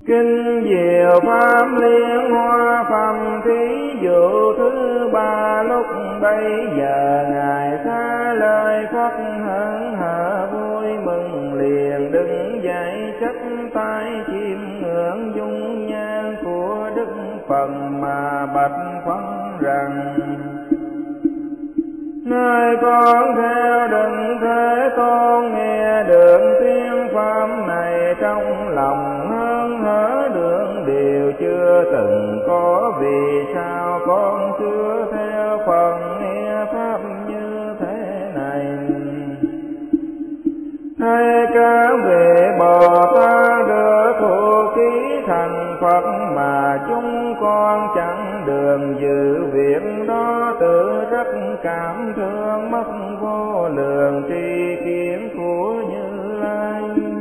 Kinh diệu pháp liên hoa phẩm thí dụ thứ ba, lúc bấy giờ Ngài xá lời Phật hớn hở vui mừng, liền đứng dậy chắp tay chiêm ngưỡng dung nhan của Đức Phật mà bạch Phật rằng: Nơi con theo Đấng Thế Tôn nghe được tiếng pháp này, trong lòng hớn hở đương điều chưa từng có. Vì sao con chưa theo Phật nghe pháp như thế này? Hay các vị Bồ Tát đưa thuộc chí thành Phật, mà chúng con chẳng đường dự việc đó, tự rất cảm thương mất vô lượng tri kiến của Như Lai.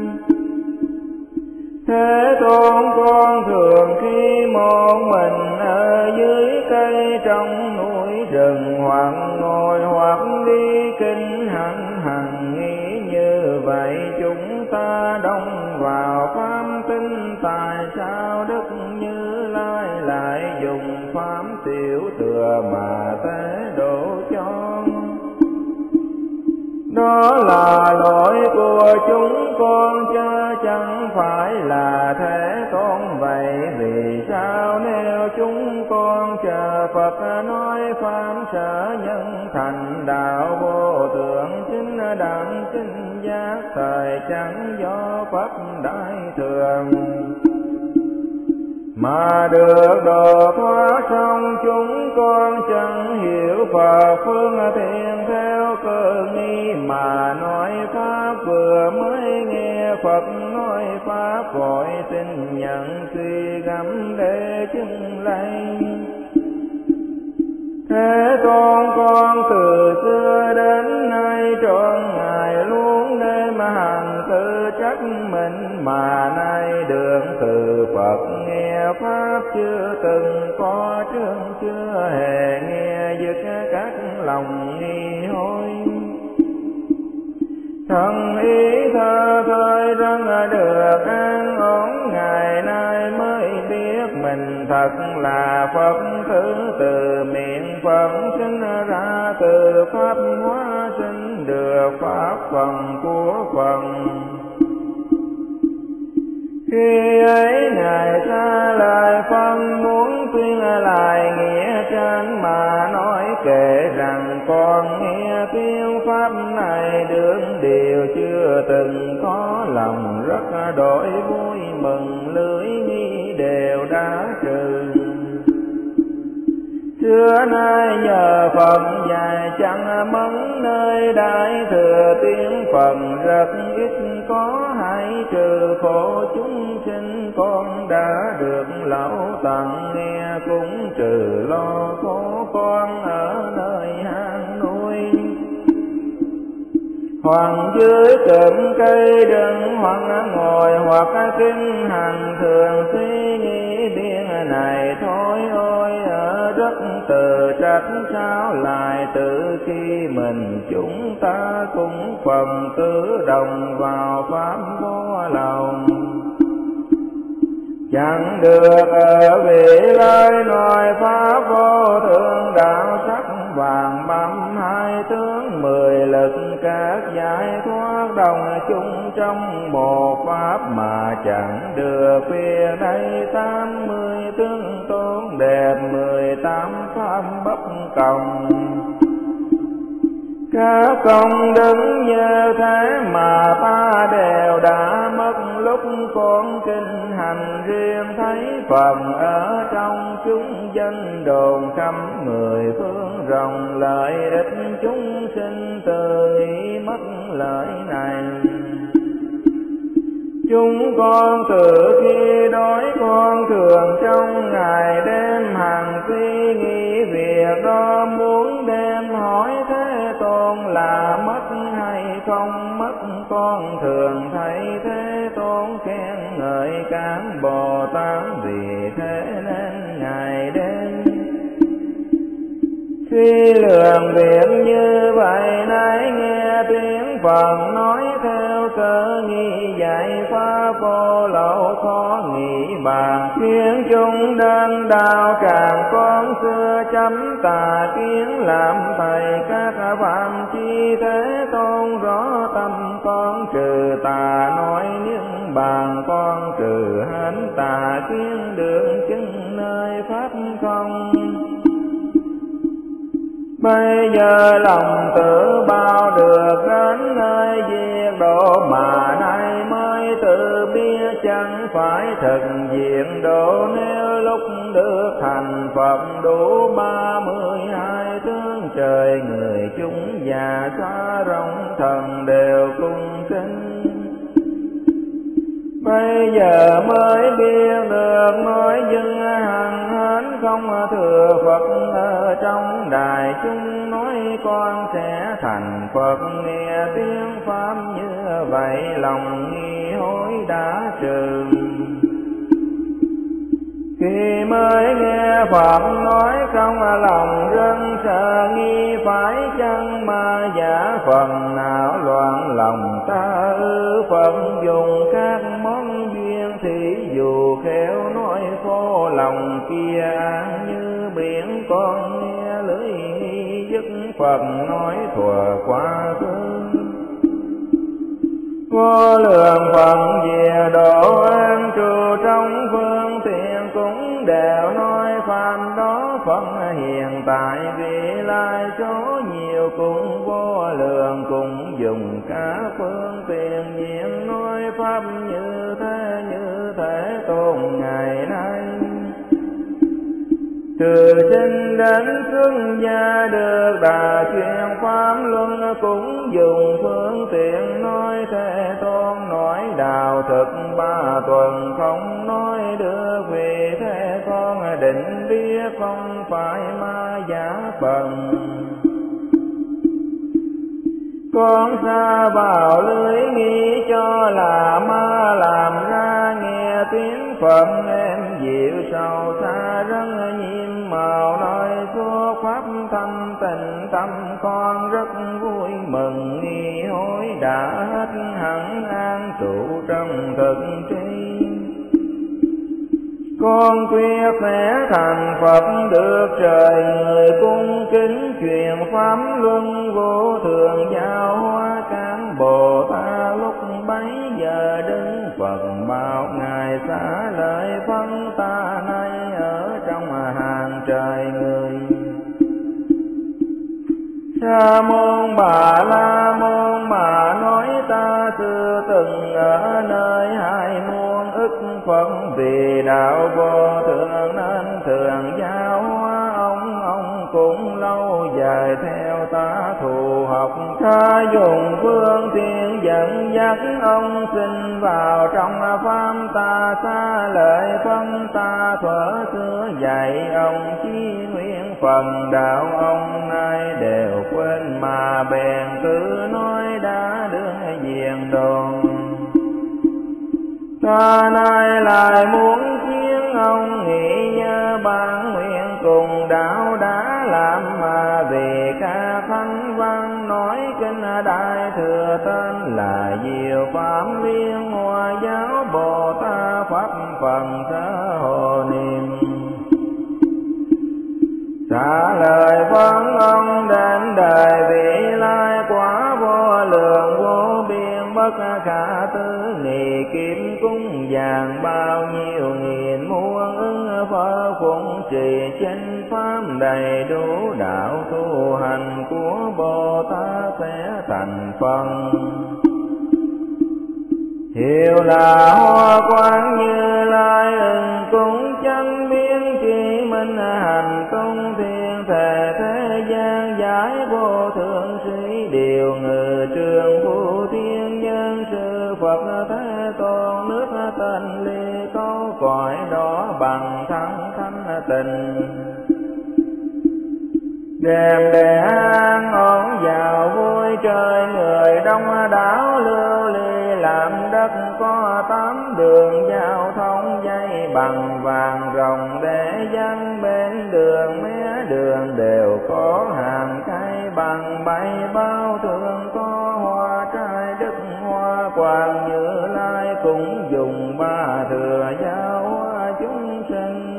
Thế Tôn, con thường khi một mình ở dưới cây trong núi rừng, hoặc ngồi hoặc đi kinh hành hằng nghĩ như vậy. Chúng ta đông vào pháp tinh, tại sao Đức Như Lai lại dùng pháp tiểu thừa mà tế độ cho? Đó là lỗi của chúng con chứ chẳng phải là Thế Tôn vậy. Vì sao nếu chúng con chờ Phật nói pháp sở nhân thành đạo vô thượng chính đẳng chính giác, thời chẳng do Pháp đại thường mà được độ thoát, xong chúng con chẳng hiểu Phật phương thiện theo cơ nghi mà nói pháp. Vừa mới nghe Phật nói pháp, vội xin nhận suy gẫm để chứng lấy. Thế Tôn, con từ xưa đến nay trọn ngày luôn đêm hằng tư trách mình, mà nay được từ Phật nghe pháp chưa từng có trước, chưa hề nghe dứt các lòng nghi hối. Thần ý thơ thời rằng được an ổn, ngày nay mới biết mình thật là Phật tử. Từ miệng Phật sinh ra, từ pháp hóa sinh được pháp phần của Phật. Khi ấy Ngài xa lời phân muốn tuyên lại nghĩa trên, mà nói kể rằng con nghe tiếng pháp này đương điều chưa từng có, lòng rất đổi vui mừng, lưỡi nghi đều đã trừ. Xưa nay nhờ Phật dạy chẳng mẫn nơi đại thừa, tiếng Phật rất ít có, hãy trừ khổ chúng sinh. Con đã được lão tận nghe, cũng trừ lo khổ con ở nơi hang núi. Hoặc dưới cụm cây đừng, hoặc ngồi hoặc kinh hành, thường suy nghĩ biên này thôi ôi. Ở đất từ trách sao lại từ khi mình chúng ta cũng phần tử đồng vào pháp vô lòng. Chẳng được ở vị lời nói pháp vô thượng đạo, sắc vàng băm hai tướng 10 lực các giải thoát, đồng chung trong một pháp mà chẳng được. Phía đây 80 tướng tôn đẹp, 18 pháp bất cộng. Các công đứng như thế mà ta đều đã mất, lúc con kinh hành riêng thấy phần ở trong chúng dân đồn khắp 10 phương rộng. Lợi ích chúng sinh từ ý mất lợi này. Chúng con từ khi đói con thường trong ngày đêm hàng suy nghĩ việc đó, muốn đem hỏi Thế Tôn là mất hay không mất. Con thường thấy Thế Tôn khen ngợi các Bồ Tát, vì thế nên ngày đêm suy lượng việc như vậy. Nãy nghe tiếng Phật nói theo cơ nghi dạy pháp vô lậu khó nghĩ bàn, khiến chúng đơn đạo càng con xưa chấm tà kiến làm thầy các phạm chi thế tôn rõ tâm con trừ tà nói những bàn con trừ hết tà kiến đường chứng nơi pháp không. Bây giờ lòng tự bao được đến nơi diệt độ mà nay mới tự biết chẳng phải thực diện độ, nếu lúc được thành Phật đủ 32 tướng trời người chúng già xóa rộng thần đều cung kính. Bây giờ mới biết được nói dưng hằng hến không thừa Phật ở trong đài chúng, nói con sẽ thành Phật nghe tiếng pháp như vậy lòng nghi hối đã trừ. Khi mới nghe Phật nói trong lòng rất sợ nghi, phải chăng ma giả phần nào loạn lòng ta ư? Phật dùng các món duyên thì dù khéo nói phô lòng kia an như biển, con nghe lưỡi nghi dứt Phật nói thuở quá khứ. Vô lượng Phật về độ an trụ trong phương tiện cũng đều nói pháp đó Phật hiện tại vị lai số nhiều cũng vô lượng, cũng dùng cả phương tiện diện nói pháp như thế tôn ngày nay. Từ sinh đến xuất gia được đà truyền pháp luân, cũng dùng phương tiện nói thế tôn nói đạo thực 3 tuần không nói được, vì thế con định biết không phải ma giả phần. Con sa vào lưới nghĩ cho là ma, làm ra nghe tiếng Phật em dịu sâu xa rất nhiệm màu, nói suốt pháp thanh tịnh tâm con rất vui mừng, nghi hối đã hết hẳn an trụ trong thực tri. Con quyết sẽ thành Phật được trời người cung kính, truyền pháp luân vô thường giao hóa các Bồ Tát, lúc bấy giờ đứng Phật bảo ngài xá lợi phân ta nay ở trong hàng trời người. Sa môn Bà La môn bà nói ta xưa từng ở nơi 2 muôn ức Phật, vì đạo vô thường nên thường giáo hóa ông cũng lâu dài theo ta thù học. Ta dùng phương tiện dẫn dắt ông sinh vào trong pháp ta, xa lợi phân ta thuở xưa dạy ông chí nguyện phần đạo, ông nay đều quên mà bèn cứ nói đã đương diện đồn. Ta nay lại muốn chiến ông nghĩ nhớ bản nguyện cùng đạo đã làm, mà vì ca thánh văn nói kinh đại thừa tên là Diệu Pháp Liên Hoa Giáo Bồ Tát Pháp phần Sở Hồ Niệm. Trả lời vâng ông đến đời vị lai quả vô lượng vô biên bất khả tư nghị, kiếm cúng vàng bao nhiêu nghìn muôn ứng phở phụng trì chánh pháp đầy đủ, đạo tu hành của Bồ Tát sẽ thành phần. Hiệu là hoa quang Như Lai ưng cũng chẳng biến chỉ minh, hành tung thiên thể thế gian giải vô thượng sĩ, điều ngự trường phu thiên nhân sư Phật Thế Tôn, nước tên ly câu cõi đó bằng thắng thanh tình. Đêm để an ổn vào vui chơi, người đông đảo lưu ly làm đất có 8 đường giao thông, dây bằng vàng rồng để dân bên đường, mé đường đều có hàng cây bằng bay bao thường, có hoa trai đức hoa Quang Như Lai cũng dùng ba thừa giáo hóa chúng sinh.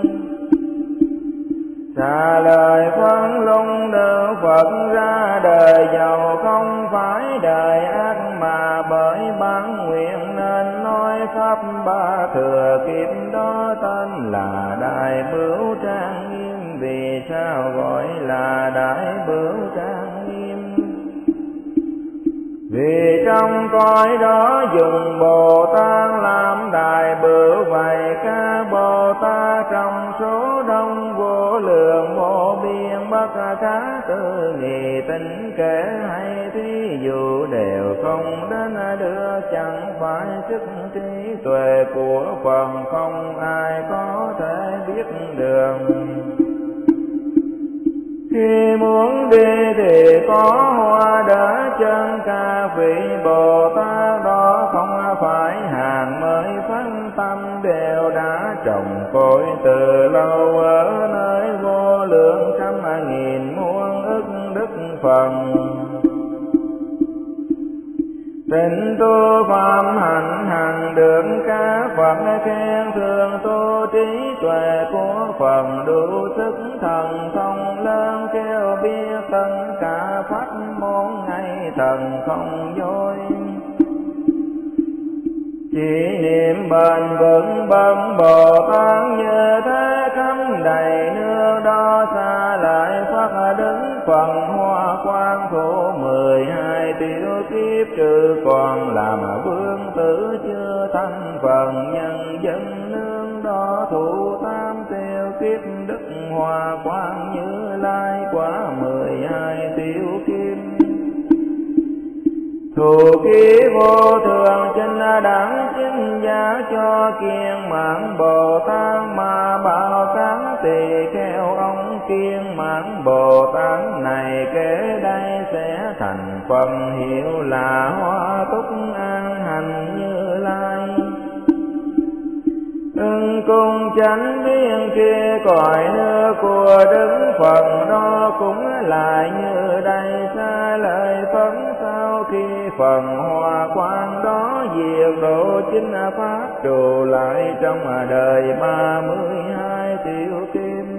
Xả lời khoan lung đưa Phật ra đời giàu không phải đời ác, mà bởi bản nguyện nên nói pháp ba thừa kiếp đó tên là Đại Bửu Trang Nghiêm. Vì sao gọi là Đại Bửu Trang Nghiêm? Vì trong cõi đó dùng Bồ Tát làm Đại Bửu, vậy các Bồ Tát trong số đông vô lượng vô biên bất khả tư nghị, tính kể hay thí dụ đều không đến đưa, chẳng phải sức trí tuệ của Phật, không ai có thể biết đường. Khi muốn đi thì có hoa đỡ chân, các vị Bồ Tát đó không phải hàng mới phát tâm, đều đã trồng cội từ lâu ở nơi vô lượng trăm nghìn muôn ức đức phần. Tình tu phạm hạnh hằng được các Phật khen thường, tu trí tuệ của Phật đủ sức thần thông lớn, kêu biết tất cả pháp môn ngay thần không dối. Chỉ niệm bền vững bậc Bồ Tát như thế khắp đầy nước đó, xa lại phát đứng phần hoa quang thủ 12 tiểu kiếp, trừ còn làm vương tử chưa thành phần nhân dân nương đó, thủ 8 tiểu kiếp đức hoa quang Như Lai quả 12 tiểu kiếp. Thủ ký vô thường trên đẳng chính giá cho kiên mãn Bồ Tát, mà bảo cán tỳ kheo ông kiên mãn Bồ Tát này kế đây sẽ thành phần hiệu là Hoa Túc An Hành Như Lai. Ưng cung chánh biên kia cõi nước của Đức Phật đó cũng lại như đây, xa lời phấn sau khi phần hoa quang đó diệt độ chính pháp trụ lại trong đời 32 tiểu kim.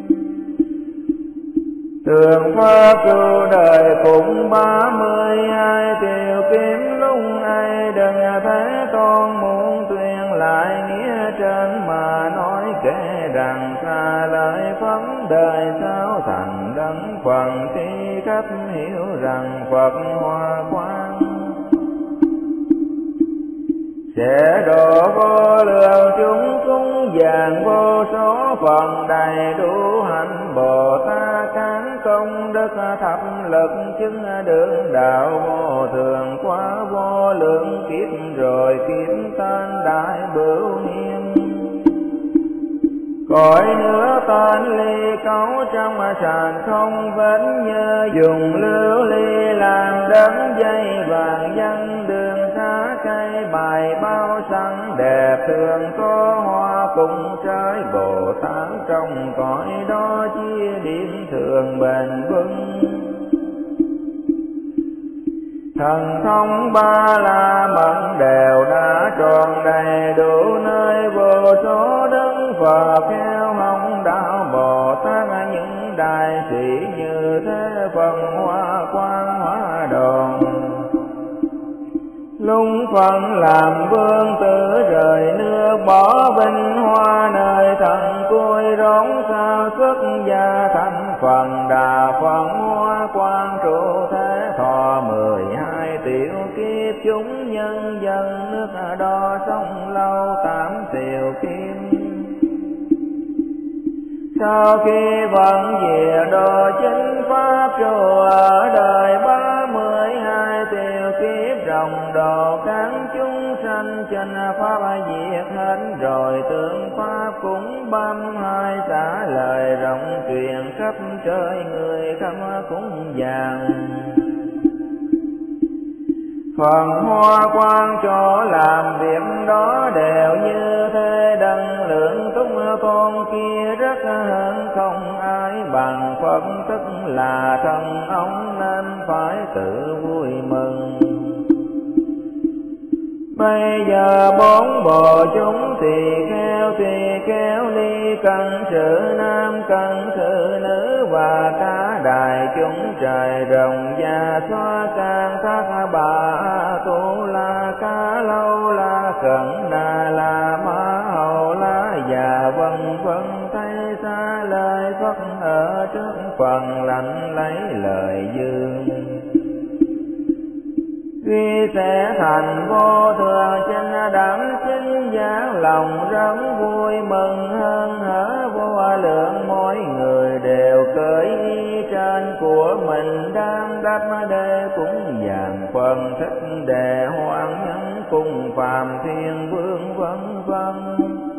Tường pháp trụ đời cũng 32 tiểu kim, lúc ai đừng thế tôn muốn tuyên lại nghĩa trên, mà nói kể rằng xa lời phấn đời sao thành đấng phần, khi khách hiểu rằng Phật hoa quang sẽ độ vô lượng chúng cúng dường vô số phần, đầy đủ hạnh Bồ Tát cán công đức thập lực, chứng đường đạo vô thường quá vô lượng kiếp, rồi kiếp tên Đại Bửu Nghiêm. Cõi nước tên ly cấu trong sàn không vẫn như, dùng lưu ly làm đấng dây vàng dân đường xá cây bài bao sẵn đẹp thường có hoa cùng trái Bồ Tát trong cõi đó chia điểm thường bền vững. Thần thông ba la mật đều đã tròn đầy đủ, nơi vô số đức Phật theo hồng đạo Bồ Tát, những đại sĩ như thế phần hoa quang hóa đồn. Lung phần làm vương tử rời nước, bỏ vinh hoa nơi thần cuối, rốn sao xuất gia thành phần đà phần hoa quang trụ thế thọ 12 tiểu kiếp, chúng nhân dân nước đó sống lâu 8 tiểu kiếp. Sau khi vận diệt độ chính pháp trụ ở đời 32 tiểu kiếp, rộng độ các chúng sanh trên pháp diệt hết, rồi tượng pháp cũng 32 xả lời rộng truyền khắp trời người khắp cúng dường. Phần hoa quang chỗ làm việc đó đều như thế, đấng lượng túc tôn kia rất hơn không ai bằng Phật, tức là thân ông nên phải tự vui mừng. Bây giờ bốn bộ chúng tỳ kheo ly cận sự nam cận sự nữ, và cả đại chúng trời rồng và xoa can thác bà tu la ca lâu la cận đà la ma hầu la và vân vân. Thấy xa lời Phật ở trước phần lạnh lấy lời dương, khi sẽ thành vô thường trên đẳng chính giác, lòng rất vui mừng hơn hở vô lượng. Mỗi người đều cởi y trên của mình đang đắp để cúng dường phần thích đề hoan nhân cùng phàm thiên vương vân vân.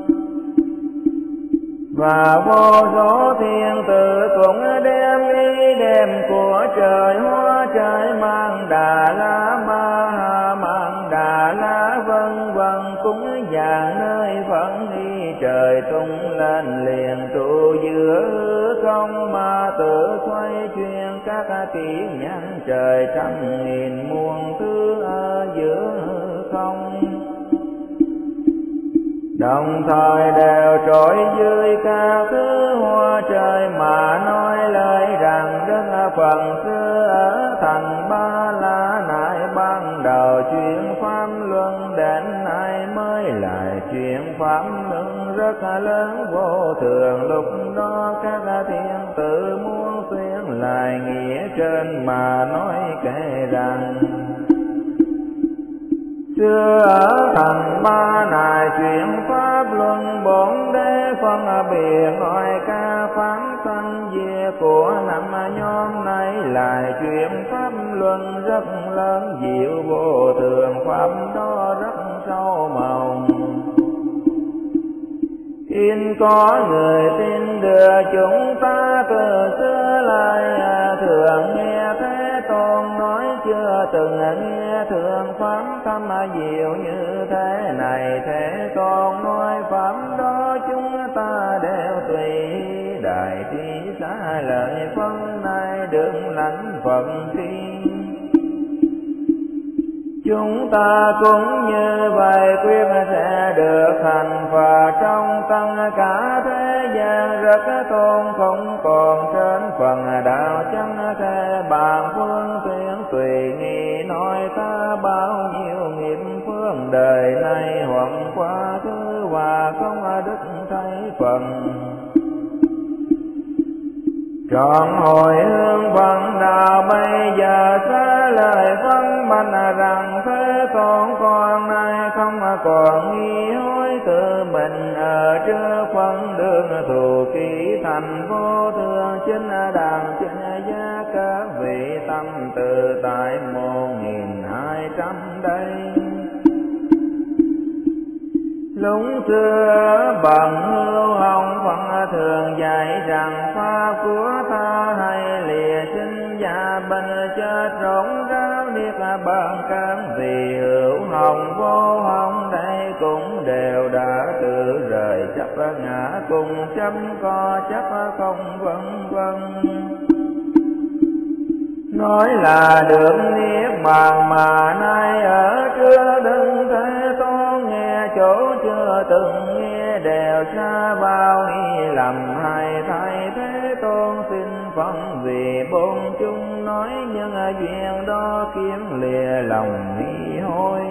Và vô số thiên tử cũng đem y đem của trời hoa trời mang đà la ma ha mang đà la vân vân, cúng dường nơi phận y trời tung lên liền trụ giữa không, mà tự xoay chuyển các tiếng nhãn trời trăm nghìn muôn thứ ở giữa không. Đồng thời đều trỗi dưới các thứ hoa trời mà nói lời rằng Đức Phật xưa ở thành Ba La này ban đầu chuyện pháp luân, đến nay mới lại chuyện pháp luân rất lớn vô thường. Lúc đó các thiên tử muốn xuyên lại nghĩa trên mà nói kể rằng xưa ở thành Ba này chuyện pháp luân, bốn đế phân biệt gọi ca phán sanh về của năm nhóm này lại chuyện pháp luân rất lớn diệu vô thường. Pháp đó rất sâu màu in có người tin đưa chúng ta từ xưa lại thường nghe Thế Tôn nói, chưa từng nghe thường pháp thâm diệu như thế này. Thế Tôn nói pháp đó chúng ta đều tùy đại trí xá lợi phân này được lãnh phận thiên. Chúng ta cũng như vậy quyết sẽ được thành Phật trong tất cả thế gian rất tôn, không còn trên phần đạo chẳng thể bàn phương tiện tùy nghi nói ta bao nhiêu nghiệp phương đời này hoặc quá thứ và không đức thấy phần. Trọn hồi hương phần đạo bây giờ xa lời phân bạch rằng Thế Tôn con nay không còn nghi hối, tự mình ở trước phân đường thù ký thành vô thường. Chính đàn chính giá các vị tâm tự tại 1200 đây. Lúc xưa bằng hưu hồng Phật thường dạy rằng pháp của ta hay lìa sinh già bệnh chết rỗng ráo điếc bằng cam, vì hữu hồng vô hồng đây cũng đều đã tự rời chấp ngã cùng chấp có chấp không vân vân. Nói là được niết bàn mà nay ở trước đừng Thế Tôn nghe chỗ chưa từng nghe đều xa bao nghi lầm hay thay. Thế Tôn xin phân vì bốn chúng nói nhân duyên đó kiếm lìa lòng nghi hối.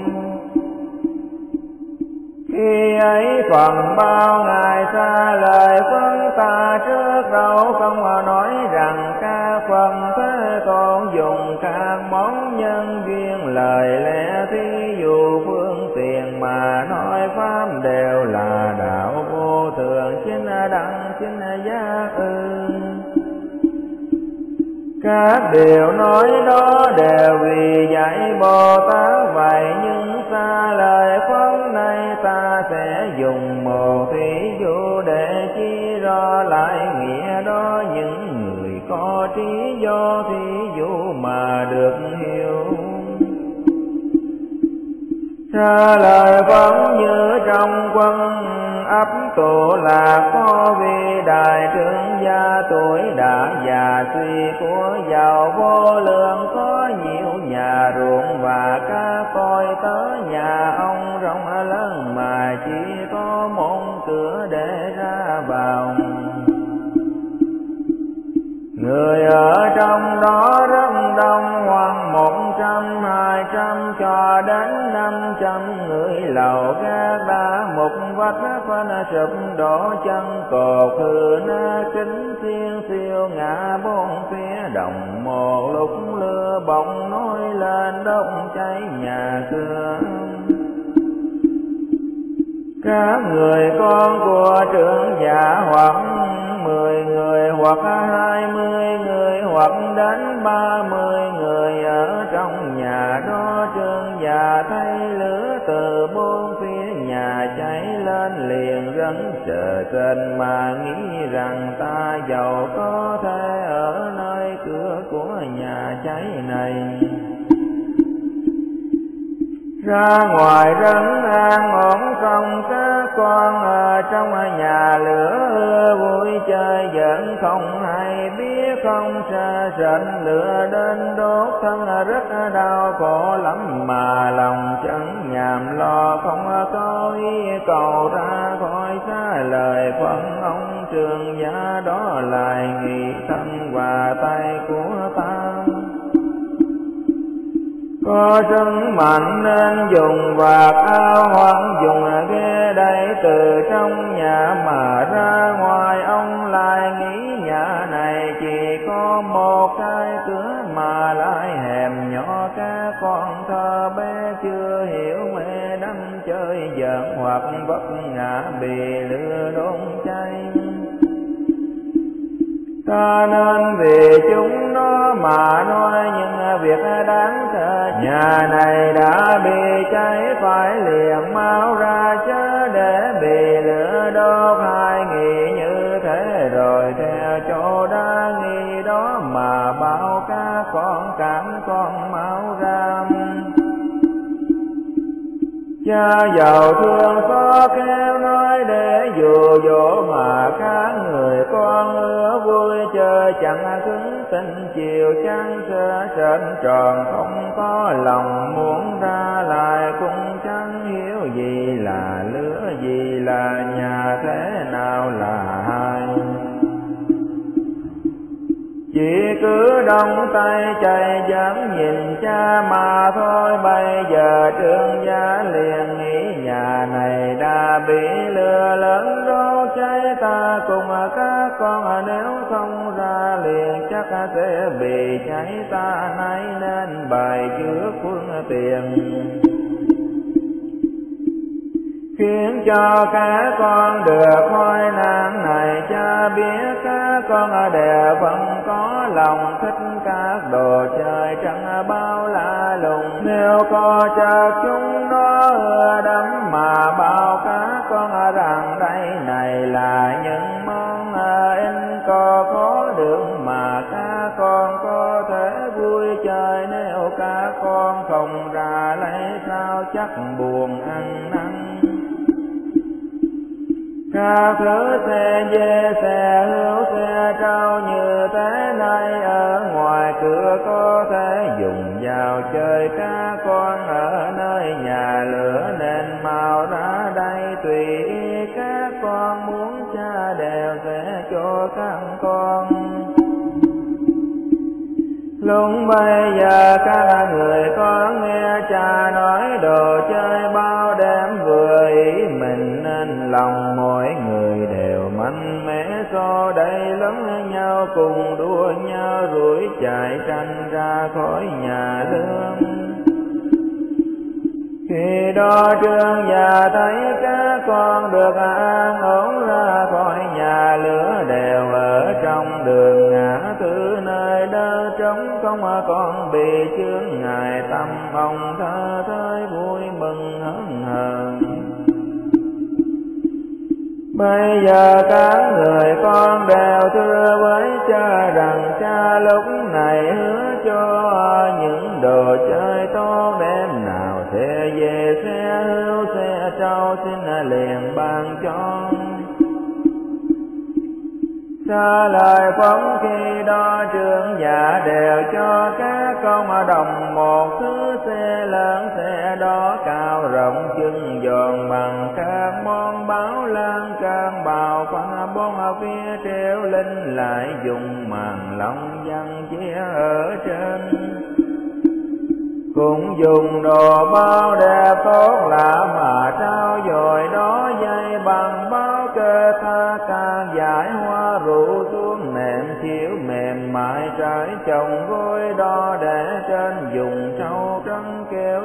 Khi ấy phần bao ngày xa lời phân ta trước đâu không nói rằng các phần Thế Tôn dùng các món nhân duyên lời lẽ thí dụ phương tiện mà nói pháp đều là đạo vô thường chính đẳng chính giác Các điều nói đó đều vì dạy Bồ Tát vậy, nhưng xa lời phân này ta sẽ dùng một thí dụ để chỉ rõ lại nghĩa đó. Những người có trí do thí dụ mà được hiểu. Xa lời vẫn như trong quân ấp tụ lạc có vị đại trưởng gia tuổi đã già suy của giàu vô lượng, có nhiều nhà ruộng và cá coi tớ nhà ông rộng lớn mà chỉ có một cửa để ra vào. Người ở trong đó rất đông, khoảng 100, 200 cho đến 500 người. Lầu gác đá một vách phân sụp đổ, chân cột hư na kính xiên xiêu ngã bốn phía đồng. Một lúc lửa bỗng nổi lên đốt cháy nhà cửa. Các người con của trưởng giả hoặc 10 người hoặc 20 người hoặc đến 30 người ở trong nhà đó. Trưởng giả thấy lửa từ bốn phía nhà cháy lên liền rất sợ sệt mà nghĩ rằng ta giàu có thể ở nơi cửa của nhà cháy này. Ra ngoài rất an ổn, không các con ở trong nhà lửa vui chơi giỡn không hay biết, không sợ sệt lửa đến đốt thân rất đau khổ lắm mà lòng chẳng nhàm lo, không có ý cầu ra khỏi xa lời phân ông trưởng giả đó lại nghị thân và tay của ta. Có sức mạnh nên dùng vạt áo hoặc dùng ghế đẩy từ trong nhà mà ra ngoài. Ông lại nghĩ nhà này chỉ có một cái cửa mà lại hẻm nhỏ, các con thơ bé chưa hiểu mẹ đắm chơi giỡn hoặc vấp ngã bị lửa đốt cháy. Ta nên vì chúng nó mà nói những việc đáng sợ. Nhà này đã bị cháy phải liền mau ra chớ để bị lửa đốt. Hai nghĩ như thế rồi theo chỗ đã nghi đó mà bảo các con cản con mau ra. Cha giàu thương xót khéo nói để dụ dỗ mà các người con ưa vui chơi, chẳng cứng tình chiều chẳng sợ sệt tròn, không có lòng muốn ra lại cũng chẳng hiểu gì là lửa gì là nhà, thế nào là hai. Chỉ cứ đông tay chạy chẳng nhìn cha mà thôi. Bây giờ trưởng giả liền nghĩ nhà này đã bị lửa lớn đốt cháy, ta cùng các con nếu không ra liền chắc sẽ bị cháy. Ta nay nên bài trước phương tiện khiến cho các con được khỏi nạn này. Cha biết các con đều vẫn có lòng thích các đồ chơi chẳng bao lạ lùng. Nếu có chắc chúng nó ưa đắm mà bao các con rằng đây này là những món in có được mà các con có thể vui chơi. Nếu các con không ra lấy sao chắc buồn ăn năn. Các thứ xe dê xe hữu xe trâu như thế này ở ngoài cửa có thể dùng vào chơi. Các con ở nơi nhà lửa nên mau ra đây tùy ý các con muốn, cha đều sẽ cho các con. Lúc bây giờ các người có nghe cha nói đồ chơi bao đêm vừa ý mình, nên lòng mỗi người đều mạnh mẽ so đây lẫn nhau cùng đua nhau rủi chạy tranh ra khỏi nhà lương. Khi đó trưởng giả thấy các con được an ổn ra khỏi nhà lửa, đều ở trong đường ngã tư nơi đơ trống không còn bị chướng ngại. Tâm ông thơ thới vui mừng hớn hờ. Bây giờ các người con đều thưa với cha rằng cha lúc này hứa cho những đồ chơi tốt đêm nào sẽ về xe hữu xe trâu xin liền ban cho. Xa lời phóng khi đó trưởng giả đều cho các con đồng một thứ xe lớn, xe đó cao rộng chừng giòn bằng các món báo lan can bào phân bốn phía treo linh lại dùng màn lông văn che ở trên. Cũng dùng đồ bao đẹp tốt lạ mà trao dồi đó dây bằng báo kê tha can giải hoa rủ xuống nệm chiếu mềm mại trải chồng gối đo để trên dùng trâu trắng kéo.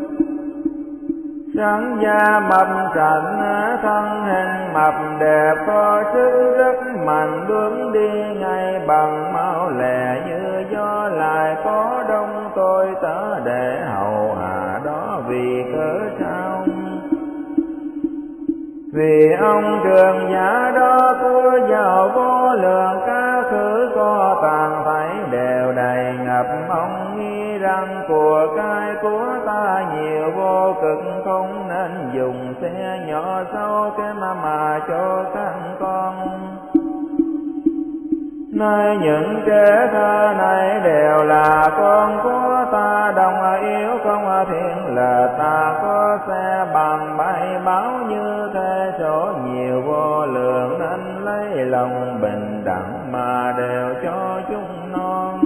Trắng da mập trạnh thân hình mập đẹp có sức rất mạnh bước đi ngay bằng mau lẹ như gió lại có đông tôi tớ để hầu hạ đó vì cớ sao? Vì ông trường giả đó cứ giàu vô lượng cá khứ có tàn thấy đều đầy ngập ông nghĩ rằng của cải của ta nhiều vô cực không nên dùng xe nhỏ sâu cái mà cho các con. Nơi những trẻ thơ này đều là con của ta đồng yếu không thiên là ta có xe bằng bay báo như thế số nhiều vô lượng nên lấy lòng bình đẳng mà đều cho chúng non.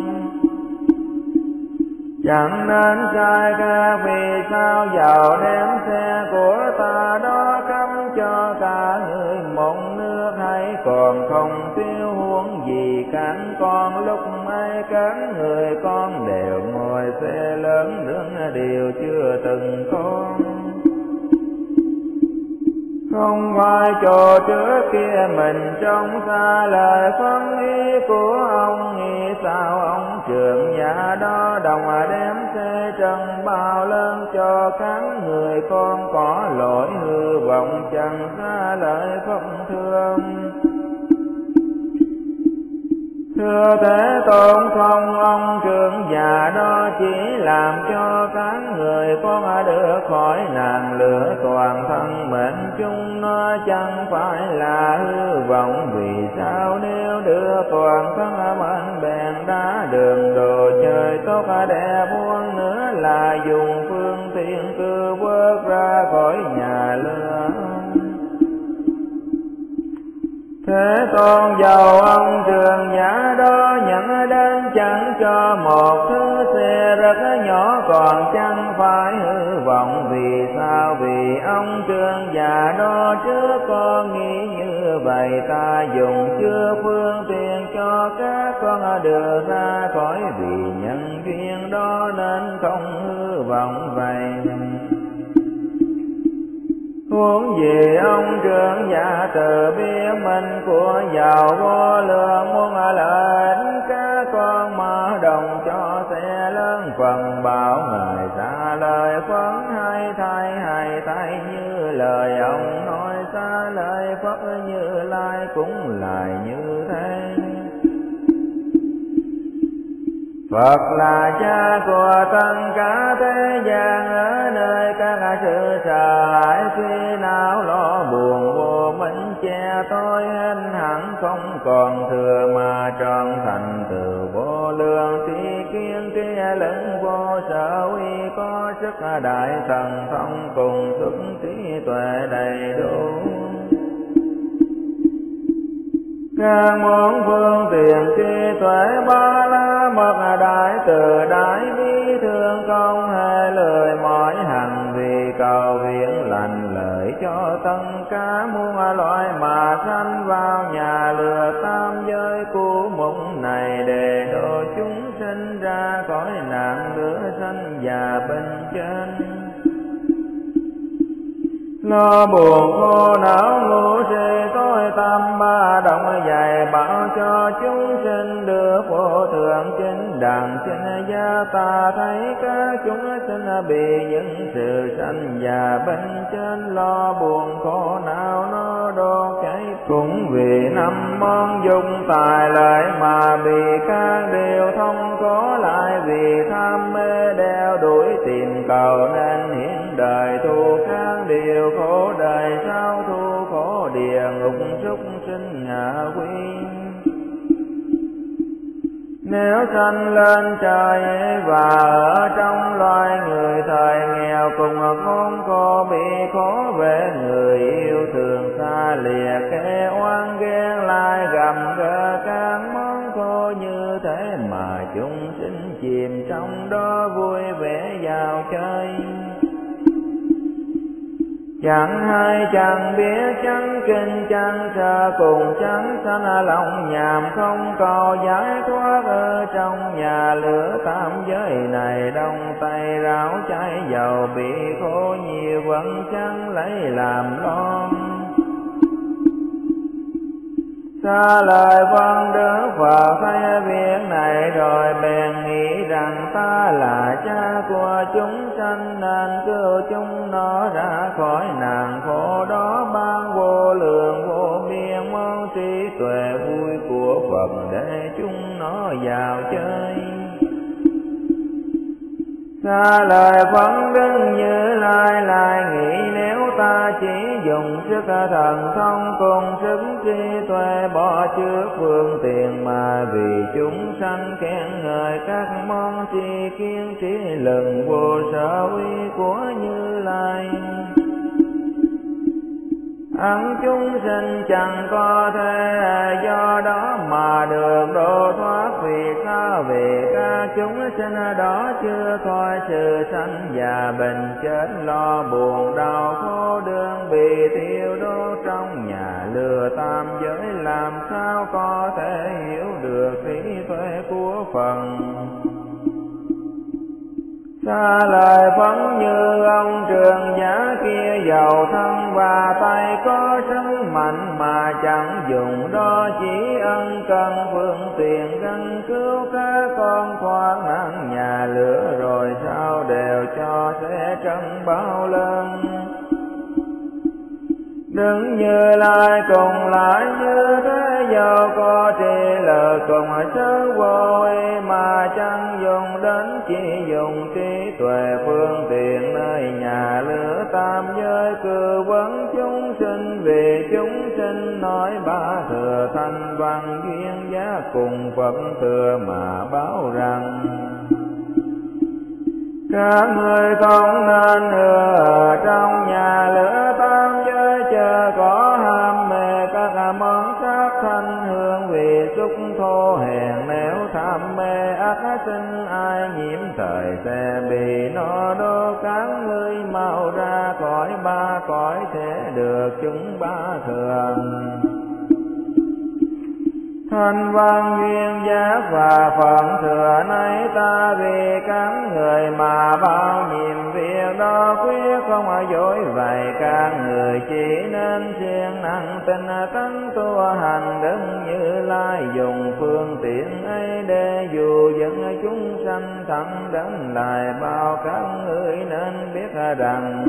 Chẳng nên sai khác vì sao giàu đem xe của ta đó cắm cho cả người một nước hay còn không tiêu huống gì cản con lúc ấy các người con đều ngồi xe lớn nước đều chưa từng con. Không phải chỗ trước kia mình trông xa lời phân ý của ông nghĩ sao ông trưởng giả đó đồng đem xe trần bao lớn cho các người con có lỗi hư vọng chẳng xa lời không thương. Thưa Thế Tôn không ông trưởng già đó chỉ làm cho các người con được khỏi nạn lửa toàn thân mệnh chúng nó chẳng phải là hư vọng. Vì sao nếu đưa toàn thân mệnh bèn đá đường đồ chơi tốt đẹp buông nữa là dùng phương tiện cư vớt ra khỏi nhà lửa. Thế Tôn giàu ông trường giả đó nhận đến chẳng cho một thứ xe rất nhỏ còn chẳng phải hư vọng. Vì sao? Vì ông trường giả đó trước có nghĩ như vậy ta dùng chưa phương tiện cho các con đưa ra khỏi vì nhân duyên đó nên không hư vọng vậy. Huống gì ông trưởng giả từ biết mình của giàu vô lượng muốn lợi các con mở đồng cho xe lớn phần bảo người xa lời phấn hay thay như lời ông nói xa lời Phật Như Lai cũng lại như thế. Phật là cha của tất cả thế gian ở nơi các sự sợ hãi suy não lo buồn vô minh che tôi hết hẳn không còn thừa mà trọn thành từ vô lượng tri kiến kia lẫn vô sở uy có sức đại thần thông cùng sức trí tuệ đầy đủ. Các muốn phương tiện trí tuệ ba la mật đại từ đại bi thương không hề lời mỏi hằng vì cầu viện lành lợi cho tất cả muôn loại mà sanh vào nhà lừa tam giới của mộng này để độ chúng sinh ra khỏi nạn lửa sanh già bên trên. Lo buồn khổ não ngu si tối tâm ba động dạy bảo cho chúng sinh được vô thượng chính đẳng trên gia ta thấy các chúng sinh bị những sự sanh già bên trên. Lo buồn khổ não nó đốt cháy cũng vì năm món dung tài lợi mà bị các điều thông có lại vì tham mê đeo đuổi tìm cầu nên hiện đời thu các điều khổ đời sao thu khổ địa ngục súc sinh ngạ quy. Nếu sanh lên trời và ở trong loài người thời nghèo, cùng khốn khổ bị khổ về người yêu thường xa lìa, kẻ oan ghen lại gầm gỡ các món khô, như thế mà chúng sinh chìm trong đó vui vẻ vào chơi. Chẳng hay chẳng biết chẳng kinh chẳng sợ, cùng chẳng sanh lòng nhàm, không cầu giải thoát ở trong nhà lửa tam giới này. Đông tây ráo cháy dầu bị khổ nhiều, vẫn chẳng lấy làm lo. Xa lời vâng Đức Phật thấy việc này rồi bèn nghĩ rằng ta là cha của chúng sanh, nên cứu chúng nó ra khỏi nạn khổ đó, ban vô lượng vô biên món trí tuệ vui của Phật để chúng nó vào chơi. Xa lời vẫn Đức Như Lai lại nghĩ, nếu ta chỉ dùng sức thần thông cùng sức trí tuệ bỏ trước phương tiện, mà vì chúng sanh khen ngợi các món tri kiến trí lần vô sở uy của Như Lai. Ẩn chúng sinh chẳng có thể do đó mà được độ thoát, vì sao? Vì các chúng sinh đó chưa khỏi sự sanh già bệnh chết, lo buồn đau khổ đương bị tiêu đốt trong nhà lừa tam giới, làm sao có thể hiểu được trí tuệ của Phật. Xa lời vẫn như ông trường giả kia, giàu thân và tay có sức mạnh mà chẳng dùng đó, chỉ ân cần phương tiện gắng cứu các con thoát nạn nhà lửa, rồi sau đều cho sẽ trân bao lớn. Đứng Như Lai cùng lại như thế, giàu có trí lợi cùng sức vô ý, mà chẳng dùng đến chỉ dùng trí tuệ phương tiện nơi nhà lửa tam giới, cư vấn chúng sinh. Vì chúng sinh nói ba thừa thanh văn duyên giá cùng Phật thừa mà báo rằng, các người không nên ở trong nhà lửa tam giới, chớ có ham mê các món sắc thanh hương, vì xúc thô hèn. Nếu tham mê ác sinh ai nhiễm thời sẽ bị nó đốt, các ngươi mau ra khỏi ba cõi thế được chúng ba thường. Thanh văn duyên giác và phận thừa này ta, vì các người mà bao nhiêu việc đó quyết không dối vậy. Các người chỉ nên siêng năng tinh tấn tu hành, Đức Như Lai dùng phương tiện ấy để dụ dẫn chúng sanh thẳng đến lại bao. Các người nên biết rằng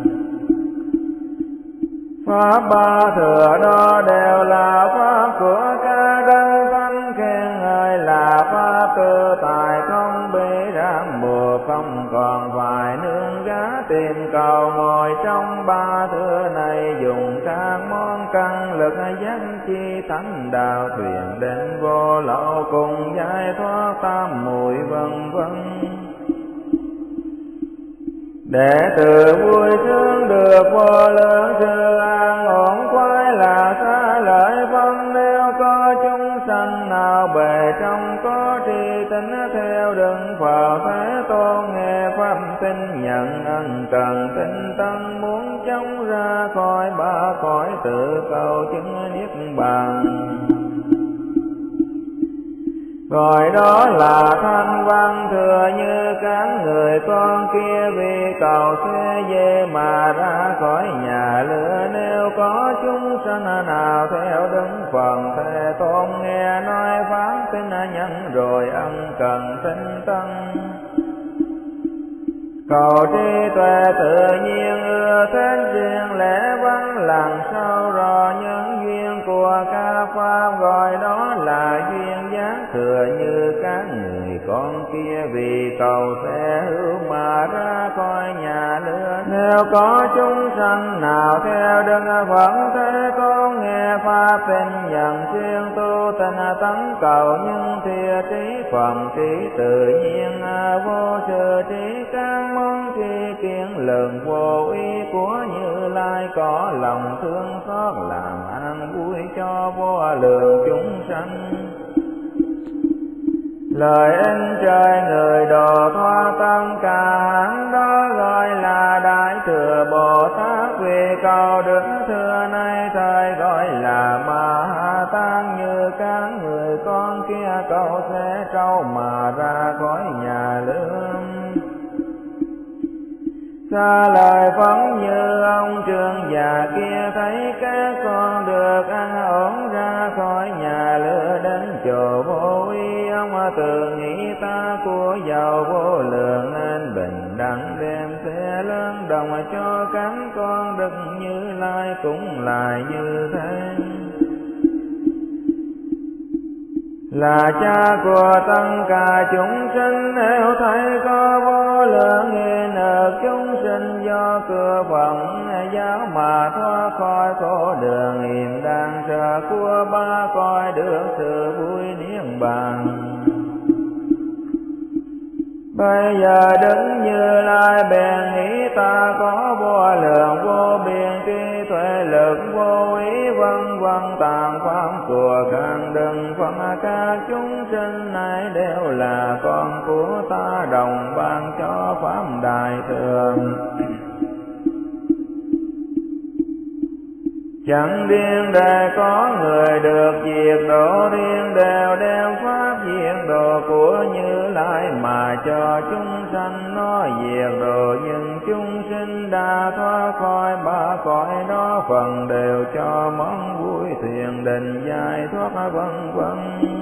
pháp ba thừa đó đều là pháp của các đấng thánh khen ngợi, là pháp tự tại không bị ràng buộc, không còn phải nương giá tìm cầu. Ngồi trong ba thừa này dùng các món căn lực giác chi thánh đạo, thuyền đến vô lậu cùng giải thoát tam muội vân vân. Đệ tử vui sướng được vô lượng sự an ổn, quay là xa lợi vân. Nếu có chúng sanh nào bề trong có tri tính, theo Đức Phật Thế Tôn nghe pháp tin, nhận ân cần tinh tấn, muốn chống ra khỏi ba cõi tự cầu chứng niết bàn. Rồi đó là thanh văn thừa như các người con kia, vì cầu xe về mà ra khỏi nhà lửa. Nếu có chúng sanh nào theo Đức Phật Thế Tôn nghe nói pháp tin, nhận rồi ân cần tinh tấn, cầu trí tuệ tự nhiên ưa thích riêng lẽ vắng, lần sau rõ nhân duyên của các pháp, gọi đó là duyên giác thừa như các người con kia. Vì cầu sẽ hữu mà ra khỏi nhà lửa, Nếu có chúng sanh nào theo Đức Phật Thế Tôn, nghe pháp tin nhận siêng tu tinh tấn cầu nhân thiện trí phẩm trí tự nhiên vô sự trí các món tri kiến lượng vô ý của Như Lai, có lòng thương xót làm an vui cho vô lượng chúng sanh. Lời ân trời người độ thoát tất cả hẳn đó gọi là Đại Thừa Bồ Tát, vì cầu đức thưa nay thời gọi là Ma Ha Tát. Như các người con kia cầu sẽ trâu mà ra khỏi nhà lương, xa lời phóng như ông trưởng già kia thấy các con được an ổn ra khỏi nhà lửa đến chỗ vô ý. Ông tự nghĩ ta của giàu vô lượng nên bình đẳng đem xe lớn đồng cho các con Đức Như Lai cũng là như thế, là cha của tất cả chúng sinh. Nếu thấy có vô lượng nghi nợ chúng sinh do cửa phận giáo mà thoát khỏi khổ đường, hiểm đang sợ của ba cõi được sự vui niết bàn. Bây giờ Đức Như Lai bèn nghĩ ta có vô lượng vô biên trí tuệ lực vô ý vân vân tạng pháp của các đừng phân các chúng sinh này đều là con của ta, đồng ban cho pháp đại thừa. Chẳng riêng để có người được diệt độ, riêng đều đem pháp diệt độ của Như Lai mà cho chúng sanh nó diệt độ. Nhưng chúng sinh đã thoát khỏi ba cõi đó, phần đều cho món vui thiền định giải thoát vân vân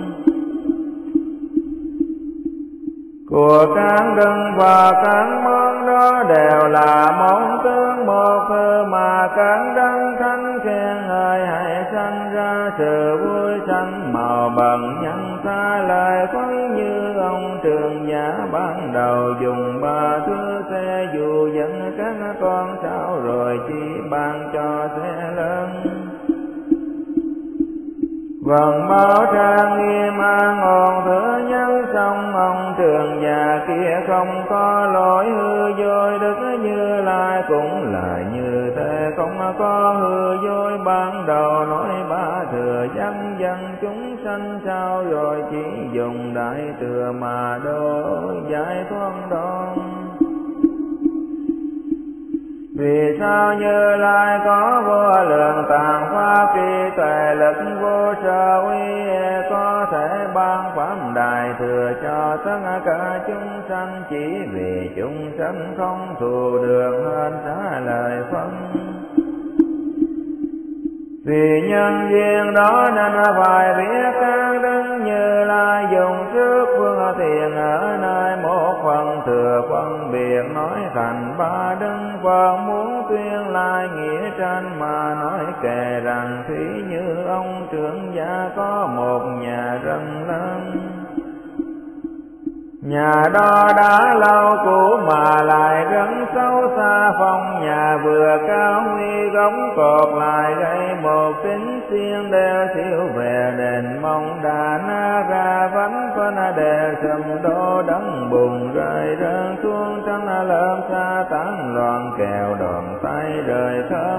của các đấng, và các món đó đều là món tướng một hư mà các đấng thánh khen ngợi, hãy sanh ra sự vui sanh màu bằng nhân xa lời phân như ông trường giả ban đầu dùng ba thứ xe dù dẫn các con sao rồi chỉ ban cho xe lớn. Vần báo trang nghiêm an ổn thứ nhân xong, ông trường già kia không có lỗi hư dối. Đức Như Lai cũng là như thế, không có hư dối ban đầu nói ba thừa dân dân chúng sanh sao rồi chỉ dùng đại thừa mà đối giải thoát đoan. Vì sao Như Lai có vô lượng tạng pháp trí tuệ lực vô sở uy, có thể ban pháp đại thừa cho tất cả chúng sanh, chỉ vì chúng sanh không thù được hơn trả lời phân. Vì nhân duyên đó nên phải biết các Đức Như Lai dùng sức phương tiện ở nơi một phần thừa phân biệt nói thành ba đức Phật, muốn tuyên lai nghĩa tranh mà nói kể rằng thí như ông trưởng gia có một nhà rất lớn. Nhà đó đã lâu cũ mà lại rất xấu xa, phong nhà vừa cao huy gống cột lại gây một tính xiên đeo siêu về đền mong đà na ra vánh phân đề sầm đô đấng bùng rơi rơi xuống trong lớp xa tán loạn kèo đòn tay rời thơm.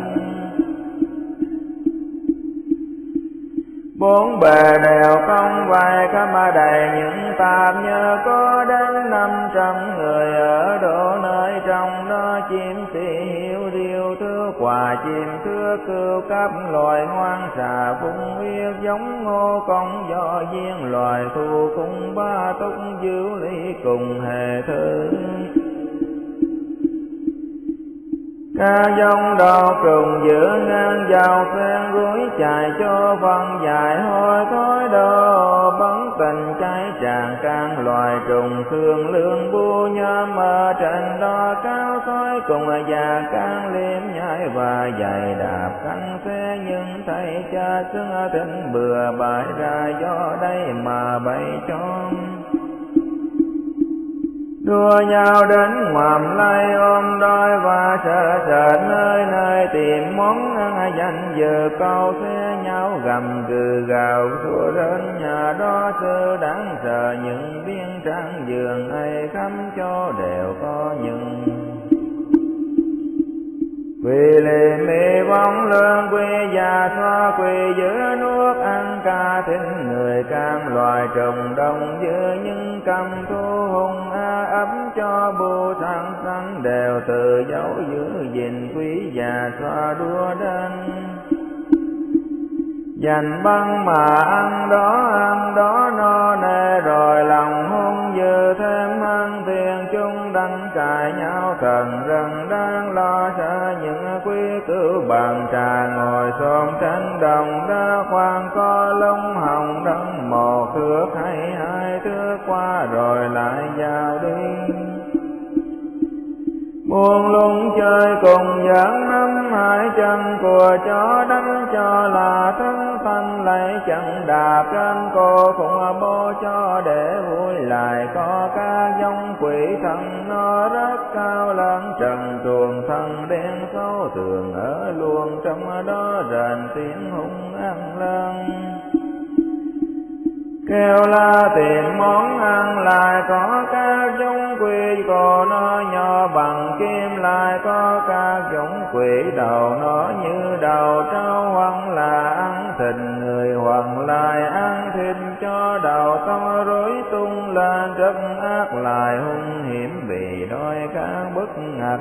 Bốn bề đều không vài khắp đầy những tạp nhơ, có đến 500 người ở độ nơi trong đó chim sĩ hiếu điêu thưa quả chim thưa cừu cấp loài hoang xà phung huyết giống ngô công do duyên loài thu cung ba túc diệu lý cùng hệ thư. Ca dông đo trùng giữa ngang dạo phen rúi chạy cho phân dài hôi thối đồ bắn tình cháy tràn can loài trùng thương lương bu nhâm ở trên đó cao thói cùng già can liêm nhai và dày đạp căng xe nhưng thấy cha xưng thịnh bừa bãi ra do đây mà bày cho. đua nhau đến ngoạm lay ôm đôi và sợ sệt nơi nơi tìm món ăn danh dự câu xe nhau gầm gừ gào thua đến nhà đó sư đáng sợ những biên trang giường ấy khắp cho đều có những quỳ lì mì bóng lương quỳ già xoa quỳ giữa nước ăn ca thính người cam loài trùng đông giữa những cầm thu hùng ấp cho bu sang xanh đều từ dấu giữ gìn quý già xoa đua đến dành băng mà ăn đó no nê rồi lòng hung dữ thêm ăn tiền chung đắng cài nhau thần rần đang lo sợ những quý cữu bàn trà ngồi xôm cánh đồng đá khoan có lông hồng đâm một thước hay hai thước qua rồi lại vào đi buông lung chơi cùng giảng năm hai chân của chó đánh cho là thân thanh lấy chân đạp trên cô phụng bố cho để vui lại có các giống quỷ thần nó rất cao lớn trần tuồng thân đen xấu thường ở luôn trong đó rền tiếng hung ăn lên kêu la tìm món ăn lại có các giống quỷ cô nó nhỏ bằng kim lại có các giống quỷ đầu nó như đầu trâu hoặc là ăn thịt người hoặc lại ăn thịt cho đầu to rối tung lên rất ác lại hung hiểm vì đôi các bức ngặt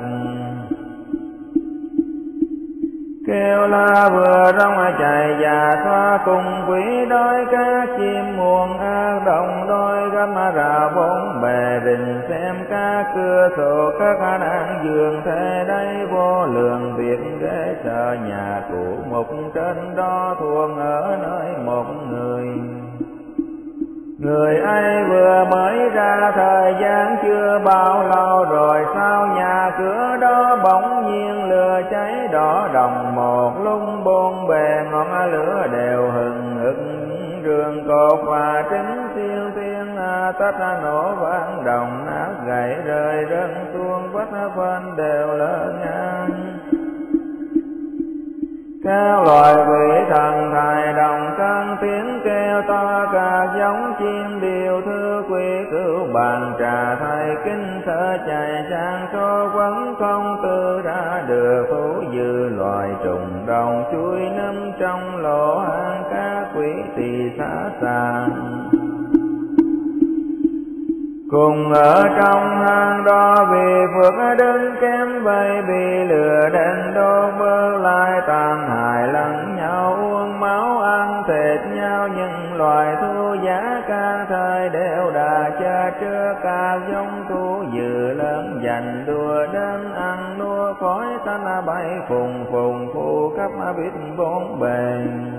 kêu la vừa rong chạy và xoa cùng quỷ đói cá chim muôn ác đồng đôi găm ra bốn bề đình xem cá cửa sổ các đang giường thế đây vô lượng việc ghế sợ nhà cũ mục trên đó thuồng ở nơi một người ấy vừa mới ra thời gian chưa bao lâu rồi sao nhà cửa đó bỗng nhiên lửa cháy đỏ đồng một lúc bốn bề ngọn lửa đều hừng hực rường cột và trứng siêu thiên tất nổ vang đồng nát gãy rơi rớt xuống vách bên đều lỡ ngang các loài quỷ thần thài đồng căng tiếng kêu to các giống chim điều thư quỷ cửu bàn trà thay kinh sợ chạy sang cho quấn không tư ra được phú dư loài trùng đồng chui nấm trong lỗ hang các quỷ tỳ xá sàng cùng ở trong hang đó vì phước đứng kém vây bị lừa đến đô bước lại tàn hại lẫn nhau uống máu ăn thịt nhau những loài thu giá can thời đều đã chờ trước các giống thu dữ lớn dành đua đến ăn nua khói thanh bay phùng phùng phu khắp biết bốn bề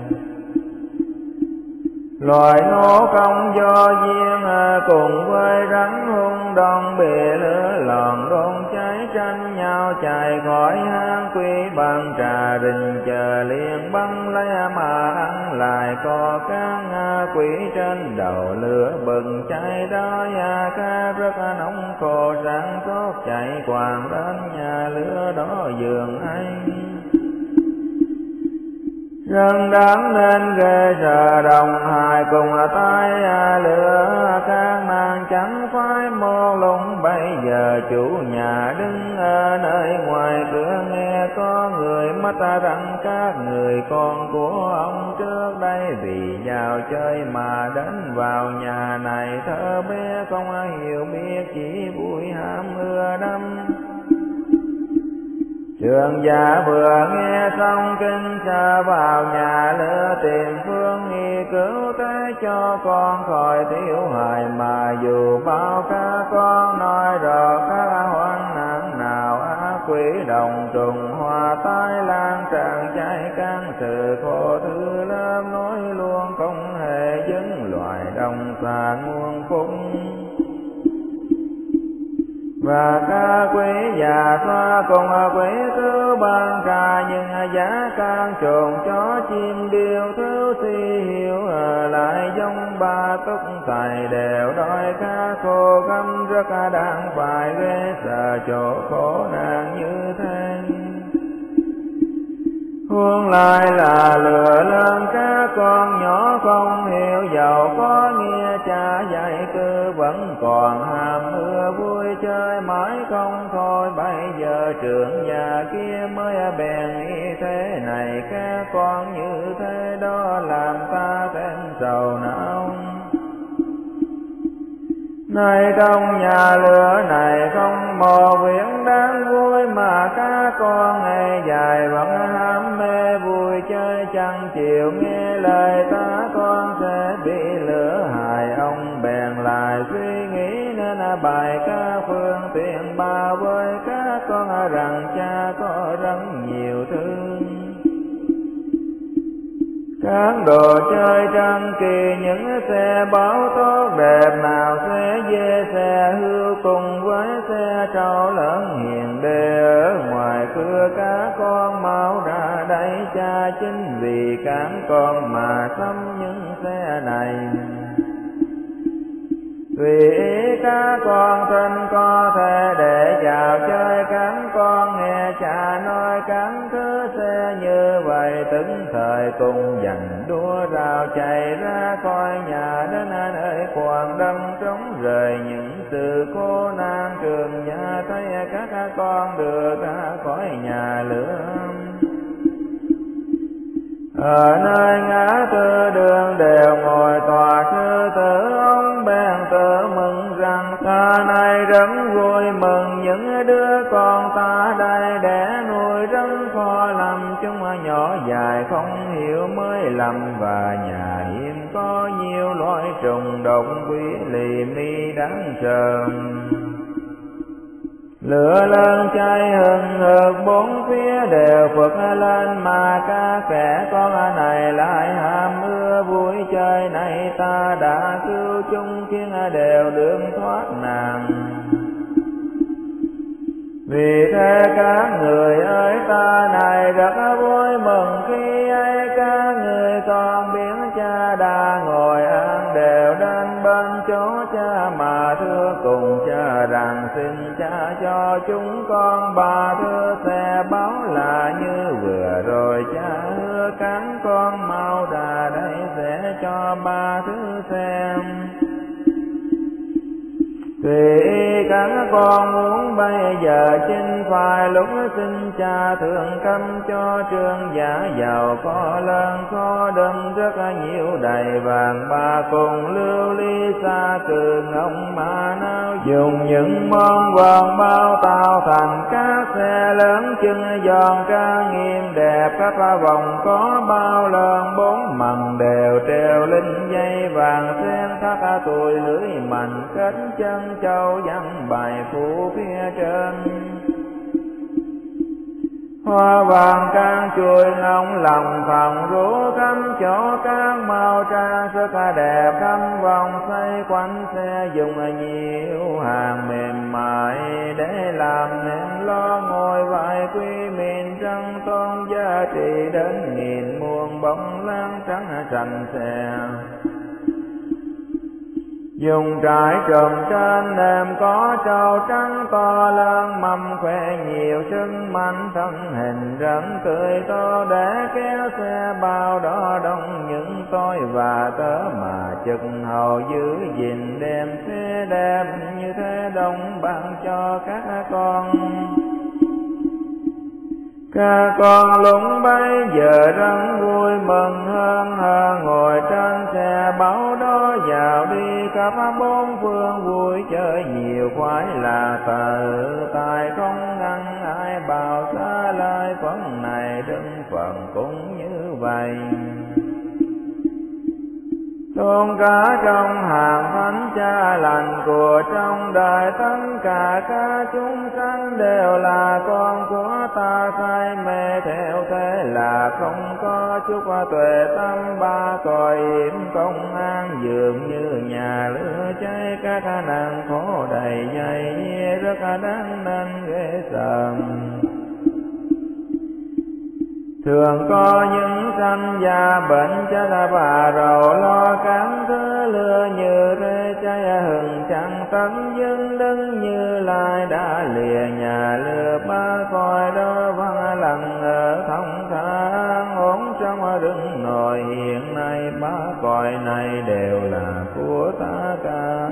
loài nô công do duyên cùng với rắn hung đông bể lửa lòn đôn cháy tranh nhau chạy khỏi hang quy bằng trà rình chờ liền băng lấy mà ăn lại có các quỷ trên đầu lửa bừng cháy đó ca rất nóng khô sáng sốt chạy quàng đến nhà lửa đó giường anh dân đáng nên ghê sợ đồng hài cùng tay lửa các nàng chẳng phải một lúc bây giờ chủ nhà đứng ở nơi ngoài cửa nghe có người mất rằng các người con của ông trước đây vì vào chơi mà đến vào nhà này thơ bé không hiểu biết chỉ vui ham ưa đắm trường giả vừa nghe xong kinh sợ vào nhà lửa tìm phương nghi cứu thế cho con khỏi thiếu hại mà dù bao các con nói rõ các hoạn nạn nào quỷ đồng trùng hòa tai lan tràn cháy căn sự khổ thứ lớn nói luôn không hề dứng loài đồng xa nguồn phúc và các quý già xoa cùng quỷ thứ ban trà nhưng giá can trồn chó chim điêu thứ si hiểu lại giống bà tu lúc thầy đều đói khát khô găm, rất đáng phải ghê sợ chỗ khổ nạn như thế. Huống lại là lừa lớn các con nhỏ không hiểu, giàu có nghe cha dạy cứ vẫn còn ham ưa vui chơi mãi không thôi. Bây giờ trưởng nhà kia mới bèn nghĩ thế này, các con như thế đó làm ta thêm sầu não. Này trong nhà lửa này không một việc đáng vui, mà các con ngày dài vẫn ham mê vui chơi, chẳng chịu nghe lời ta con sẽ bị lửa hại. Ông bèn lại suy nghĩ nên bài ca phương tiện bảo với các con rằng cha có rất nhiều thương. Các đồ chơi trăng kỳ, những xe báo tốt đẹp nào, xe dê xe hươu cùng với xe trâu lớn hiền đệ ở ngoài cửa. Các con mau ra đây, cha chính vì các con mà xăm những xe này. Vì ý các con thân có thể để vào chơi, các con nghe cha nói các thứ xe như vậy. Tức thời cùng dành đua rào chạy ra khỏi nhà, đến nơi quảng đông trống rời những sự khổ nan. Trường nhà thấy các con được ra khỏi nhà lửa, ở nơi ngã tư đường đều ngồi tòa sư tử. Ông bèn tự mừng rằng ta nay rất vui mừng, những đứa con ta đây để nuôi rất khó lầm. Chúng nhỏ dài không hiểu mới lầm, và nhà hiếm có nhiều loại trùng độc quý lì mi đáng sợ. Lửa lớn cháy hừng hực bốn phía đều phật lên, mà các kẻ con này lại ham ưa vui chơi này. Ta đã cứu chúng khiến đều được thoát nạn. Vì thế các người ơi, ta này rất vui mừng khi ấy các người con biết cha đã ngồi an đều đến bên chỗ cha, mà thưa cùng cha rằng xin cha cho chúng con ba thứ xe báo là như vừa rồi cha hứa. Các con mau ra đây sẽ cho ba thứ xem. Vì các con muốn bây giờ chính phải lúc xin cha thường cấm cho trương giả giàu có lớn có đâm rất nhiều đầy vàng bạc cùng lưu ly xa cừ ngông mà nào dùng những món vàng bao tạo thành các xe lớn chân giòn ca nghiêm đẹp. Các vòng có bao lần bốn mần đều treo linh dây vàng sen thắt tuổi lưỡi mạnh kết chân châu văn bài phủ phía trên. Hoa vàng can chuối ngông lòng phòng rú khắp chỗ, các màu trang sức đẹp khắp vòng xoay quanh xe. Dùng nhiều hàng mềm mại để làm nên lo ngồi vài quý miền trăng tôn giá trị đến nghìn muôn bóng lan trắng sành xe. Dùng trải trùm trên nệm có trâu trắng to lớn mâm khoe nhiều sưng manh thân hình rắn tươi to để kéo xe bao đó đông những tôi và tớ mà chực hầu giữ gìn đem xe đẹp như thế đông ban cho các con. Các con lúc bấy giờ rất vui mừng hơn ngồi trên xe báo đó vào đi khắp bốn phương vui chơi nhiều khoái là tự tại không ngăn ai bảo xa lời phần này đừng phần cũng như vậy. Tôn cả trong hàng thánh cha lành của trong đời, tất cả các chúng sanh đều là con của ta, say mê theo thế là không có chút tuệ tâm. Ba cõi yểm công an dường như nhà lửa cháy, các nàng khổ đầy dây rất đáng nên ghê sợ. Thường có những sanh già bệnh chết và rầu lo cán thứ lưa như thế cháy hừng chẳng tấn dân đứng như lai đã lìa nhà lừa ba cõi đó văn lặng ở thông thang ổn trong rừng nồi hiện nay ba cõi này đều là của ta cả.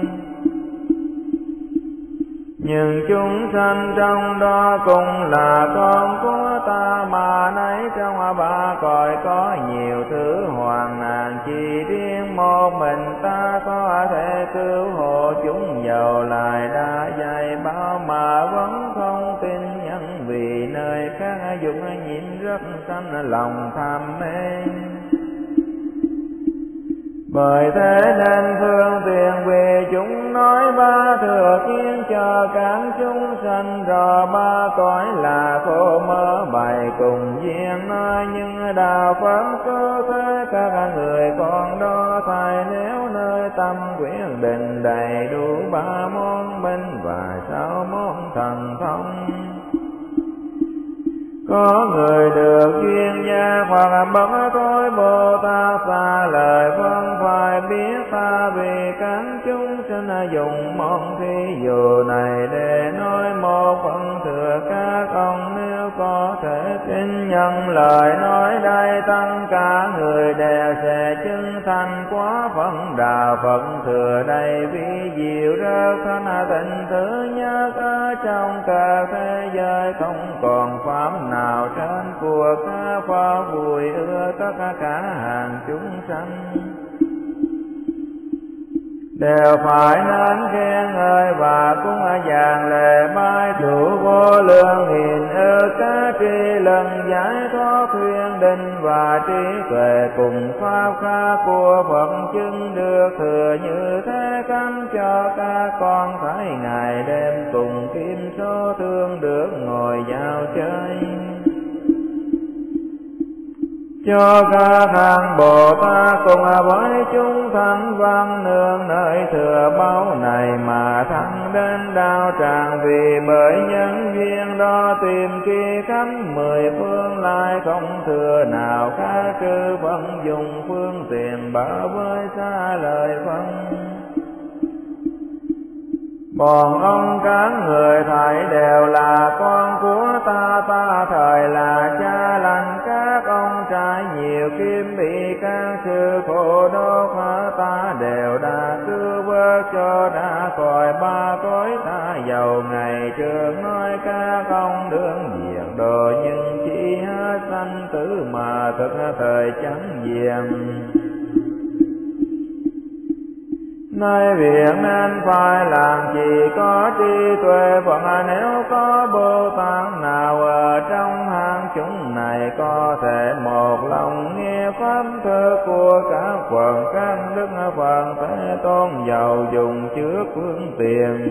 Nhưng chúng sanh trong đó cũng là con của ta mà nấy trong ba cõi có nhiều thứ hoạn nạn, chỉ riêng một mình ta có thể cứu hộ chúng dầu lại đã dạy bảo mà vẫn không tin nhân vì nơi khác dụng nhiễm rất sanh lòng tham mê. Bởi thế nên phương tiện vì chúng nói ba thừa khiến cho các chúng sanh rõ ba cõi là khổ mơ bày cùng duyên nói nhưng đạo Phật có thế các người con đó thay nếu nơi tâm quyết định đầy đủ ba món minh và 6 món thần thông. Có người được duyên gia hoặc bậc tối Bồ Tát xa lời phân phải biết ta vì các chúng sinh dùng món thí dụ này để nói một phần thừa các ông nếu có thể tin nhận lời nói đây tất cả người đều sẽ chứng thành quá phần đạo Phật thừa đây vi diệu rất thanh tịnh thứ nhất ở trong cả thế giới không còn pháp nào trên của các pháp vui ưa tất cả hàng chúng sanh đều phải nên khen ngợi và cũng vàng lệ bái thủ vô lượng nghìn ức các tri lần giải thoát khuyên định và trí tuệ cùng pháp khác của Phật chứng được thừa như thế cắn cho các con thấy ngày đêm cùng kim số thương được ngồi vào chơi. Cho các hàng Bồ Tát cùng với chúng thanh văn nương nơi thừa báu này mà thăng đến đạo tràng vì bởi nhân duyên đó tìm kia khắp 10 phương lại không thừa nào khác trừ Phật dùng phương tiện bảo với xa lời phân. Bọn ông các người thầy đều là con của ta, ta thời là cha lành các ông trai nhiều kim bị các sự khổ đốt ta đều đã cứu vớt cho đã khỏi ba cõi ta giàu ngày trước nói các ông đương diệt đồ nhưng chỉ hết sanh tử mà thực thời chẳng diệm. Nay việc nên phải làm chỉ có trí tuệ Phật nếu có Bồ Tát nào ở trong hàng chúng này có thể một lòng nghe pháp thơ của các Phật các đức Phật Thế Tôn giàu dùng trước phương tiện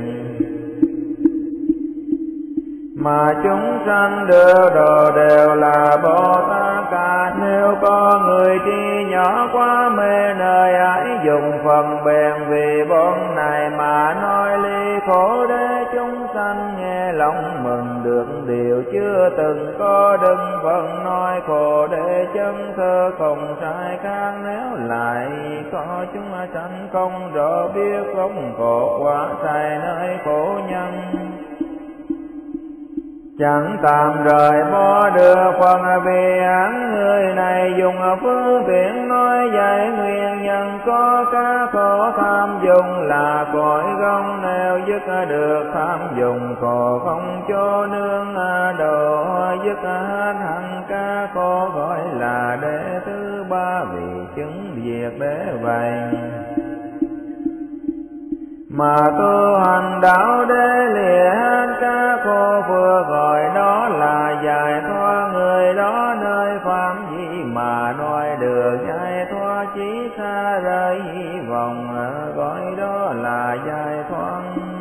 mà chúng sanh đưa đồ đều là Bồ Tát cả. Nếu có người chi nhỏ quá mê nơi ấy dùng phần bèn vì bọn này mà nói ly khổ để chúng sanh nghe lòng mừng được điều chưa từng có đừng phần nói khổ để chân thơ không sai khác nếu lại có chúng sanh không rõ biết không khổ quá sai nơi khổ nhân. Chẳng tạm rời bỏ được phần vì án người này dùng phương tiện nói dạy nguyên nhân có các khổ tham dùng là cội gông nếu dứt được tham dùng khổ không cho nương độ dứt hết hẳn các khổ gọi là đệ thứ ba vì chứng diệt đế vậy. Mà tu hành đạo để lìa hết các khổ vừa gọi đó là giải thoát người đó nơi phạm vi mà nói được giải thoát chỉ xa rời hy vọng gọi đó là giải thoát.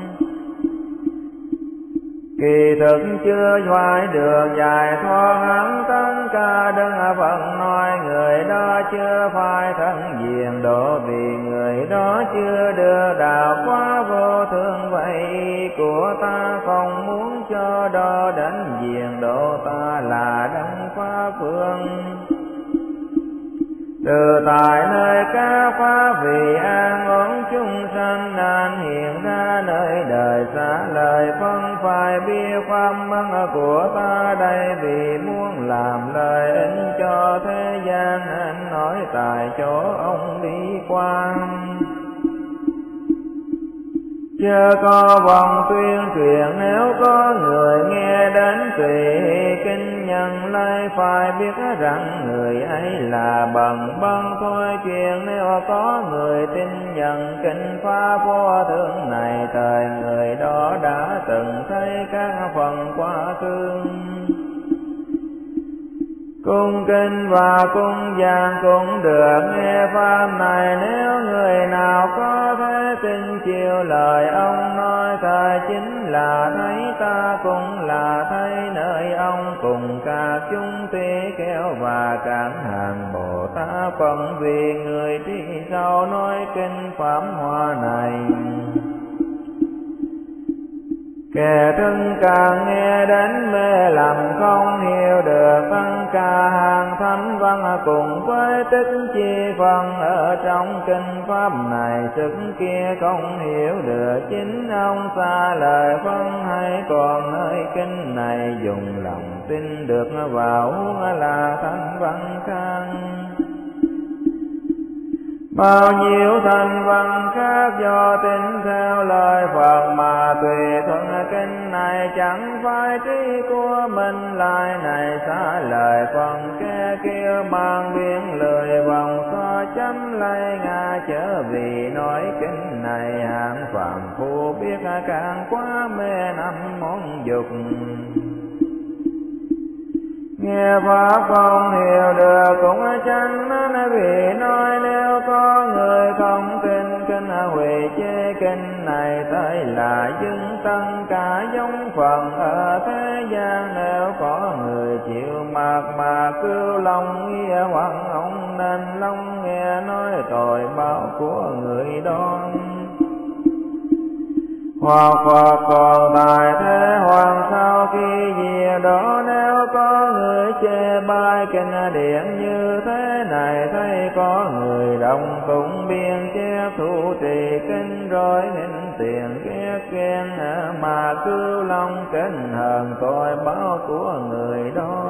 Kỳ thực chưa phải được giải thoát hẳn tất cả đấng Phật nói người đó chưa phải thân diện độ vì người đó chưa đưa đạo quá vô thường vậy của ta không muốn cho đó đến diện độ ta là đấng pháp phương. Từ tại nơi các pháp vì an ổn chúng sanh an hiện ra nơi đời xa lời phân phải biết pháp măng của ta đây vì muốn làm lời ích cho thế gian anh nói tại chỗ ông đi qua. Chớ có vòng tuyên truyền nếu có người nghe đến tùy kinh nhân lấy phải biết rằng người ấy là bần bân thôi chuyện nếu có người tin nhận kinh pháp vô thượng này thời người đó đã từng thấy các phần quá khứ. Cung kinh và cung giảng cũng được nghe pháp này nếu người nào có thể tin chiều lời ông nói ta chính là thấy ta cũng là thấy nơi ông cùng các chúng tỷ kéo và các hàng Bồ Tát phần vì người đi sau nói kinh pháp hoa này. Kẻ thân càng nghe đến mê lầm không hiểu được phân ca hàng thánh văn cùng với tích chi phần ở trong kinh pháp này sức kia không hiểu được chính ông xa lời phân hay còn nơi kinh này dùng lòng tin được vào là thánh văn khang. Bao nhiêu thành văn khác do tin theo lời Phật mà tùy thuận kinh này chẳng phải trí của mình lại này xa lời phần kẻ kia mang biến lời vòng so chấm lấy ngã chớ vì nói kinh này hạng phàm phu biết càng quá mê năm món dục. Nghe pháp không hiểu được cũng chẳng nói vì nói nếu có người không tin kinh hủy chế kinh này tới là dưng tăng cả giống phần ở thế gian nếu có người chịu mặc mà cứu lòng nghĩa hoặc ông nên lòng nghe nói tội báo của người đó. Hoặc Phật còn tại thế hoặc sau khi về đó nếu có người chê bai kinh điển như thế này thấy có người đồng tụng biên chép thủ trì kinh rồi nên tiền ghét ghen mà cứu lòng kinh hờn tội báo của người đó.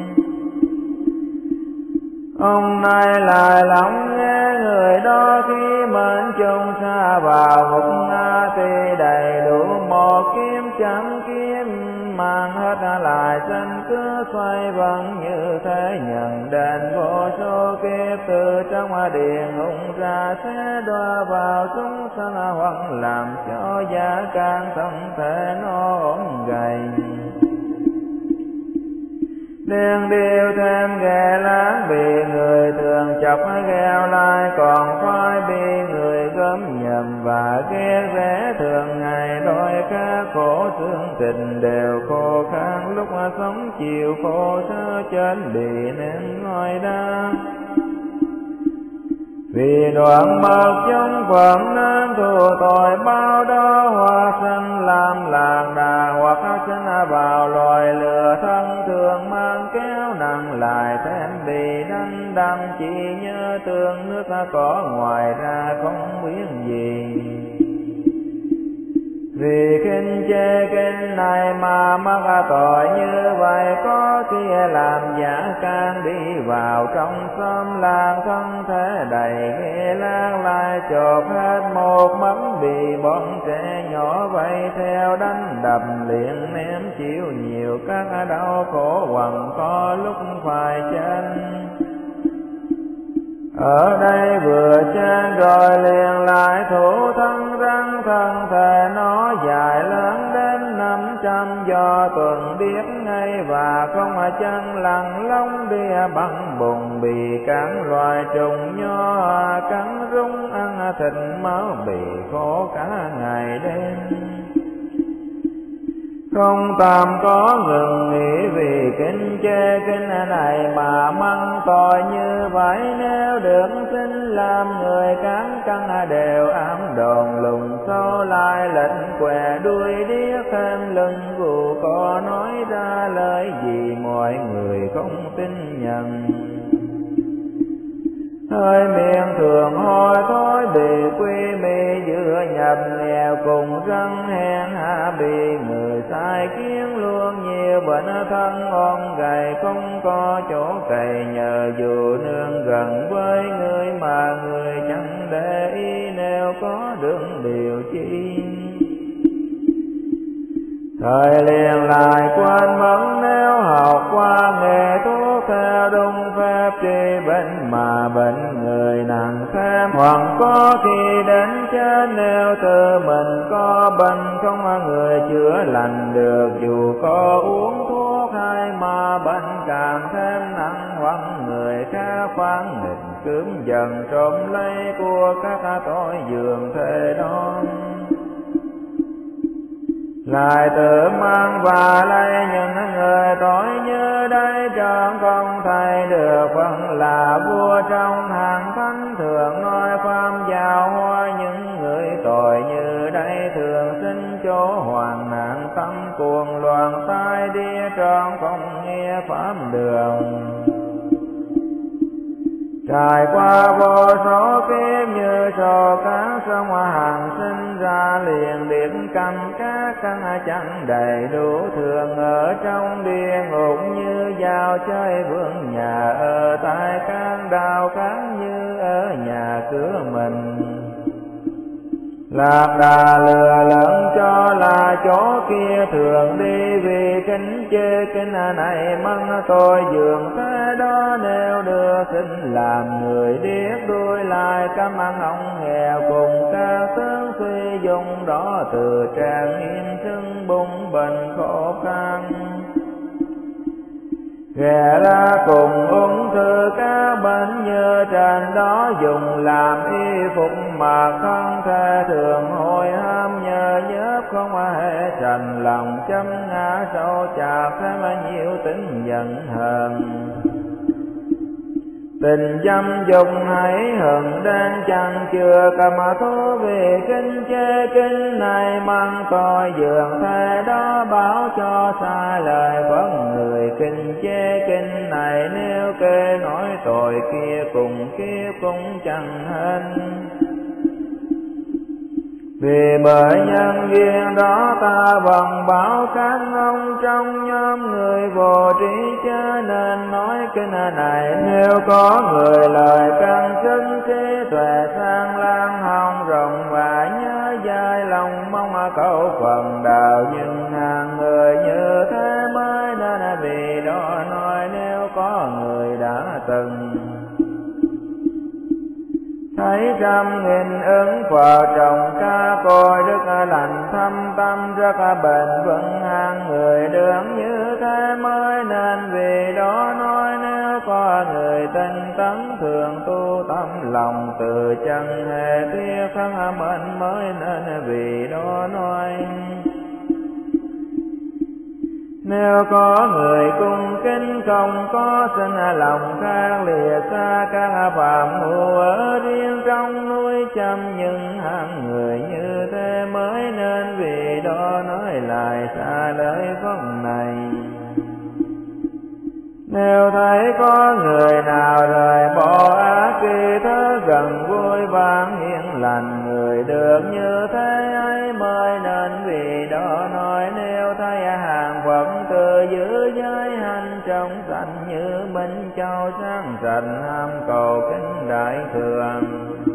Ông này lại lắng nghe người đó khi mệnh chung xa vào ngục nga thì đầy đủ một kiếm chẳng kiếm mang hết lại sanh cứ xoay vần như thế nhận đền vô số kiếp từ trong địa ngục ra sẽ đọa vào chúng sanh hoặc làm cho gia can thân thể nó ốm gầy. Đen điều thêm ghê láng bị người thường chọc gheo lai còn phải bị người gớm nhầm và ghét rẽ thường ngày đôi khác khổ xương tình đều khô khan lúc sống chiều khổ sơ chết bị ném ngôi đá. Vì đoạn mất trong phận nên thù tội bao đó hoa sinh làm làng đà hoặc sinh vào loài lừa thân thường mang kéo nặng lại thêm bị đắng đắng chỉ nhớ tương nước có ngoài ra không biết gì. Vì kinh chê kinh này mà mắc tội như vậy có kia làm giả can đi vào trong xóm làng thân thể đầy ghê lan lại chộp hết một mắm bị bọn trẻ nhỏ vây theo đánh đập liền ném chịu nhiều các đau khổ quằn có lúc phải chết. Ở đây vừa chết rồi liền lại thủ thân răng thân thể nó dài lớn đến 500 do tuần biết ngay và không chân lặng lông đĩa bằng bùn bị cắn loài trùng nho cắn rung ăn thịt máu bị khổ cả ngày đêm. Không tam có ngừng nghỉ vì kinh chê kinh này mà mắng tội như vậy. Nếu được xin làm người cán cân đều ám đồn lùng sâu lai lệnh què đuôi điếc thêm lưng vụ có nói ra lời gì mọi người không tin nhận. Hơi miệng thường hôi thối bị quy mê giữa nhập nghèo cùng răng hèn hạ bị người sai kiến luôn nhiều bệnh thân ôn gầy không có chỗ cày nhờ dù nương gần với người mà người chẳng để ý nếu có đường điều chi. Thời liền lại quên mất nếu học qua nghề thuốc theo đúng phép trị bệnh mà bệnh người nặng thêm. Hoặc có khi đến chết nếu tự mình có bệnh không người chữa lành được. Dù có uống thuốc hay mà bệnh càng thêm nặng hoặc người khác phán định cướp dần trộm lấy của các tội dường thế đó. Lại tự mang và lấy những người tội như đây trọn không thay được phần là vua trong hàng thánh thường nói pháp giáo hóa những người tội như đây thường xin chỗ hoàn nạn tâm cuồng loạn tai đi trọn không nghe pháp đường. Trải qua vô số kiếp như sổ cá sông hàng sinh ra liền điểm cầm các căn chẳng đầy đủ thường ở trong địa ngục như dao chơi vương nhà ở tại các đào khác như ở nhà cửa mình. Lạc đà lừa lẫn cho là chỗ kia thường đi vì kính chê kinh này măng tôi dường thế đó. Nếu đưa xin làm người điếc đuôi lại căm ăn ông nghèo cùng các tướng suy dùng đó từ trang im sưng bung bệnh khổ khăn. Ghé ra cùng ung thư các bệnh như trên đó dùng làm y phục mà không thể thường hồi ham nhờ nhớp không hề trần lòng châm ngã sâu chạc thêm nhiều tính giận hờn. Tình dâm dục hãy hừng đến chẳng chưa cầm thú vì kinh chê kinh này mang tội dường thế đó báo cho sai lời vẫn người kinh chê kinh này nếu kê nói tội kia cùng cũng chẳng hên. Vì bởi nhân duyên đó ta vẫn bảo các ông trong nhóm người vô trí cho nên nói kinh này. Nếu có người lời căn chứng trí tuệ sang lan hồng rộng và nhớ dài lòng mong cầu phần đạo. Nhưng hàng người như thế mới nên vì đó nói nếu có người đã từng thấy trăm nghìn ứng Phật trong ca côi đức lành thâm tâm rất bền vững. Hàng người đường như thế mới nên vì đó nói nếu có người tinh tấn thường tu tâm lòng từ chẳng hề tiếc thân mệnh mới nên vì đó nói. Nếu có người cung kính không có xin lòng khác lìa xa các phạm hữu ở riêng trong núi chăm. Nhưng hàng người như thế mới nên vì đó nói lại xa lời phân này. Nếu thấy có người nào rời bỏ ác kỳ thơ gần vui vang hiền lành. Người được như thế ấy mới nên vì đó nói nếu thấy hàng Phật từ giữ giới hành trong sanh như Minh Châu sáng rành ham cầu kính đại thường.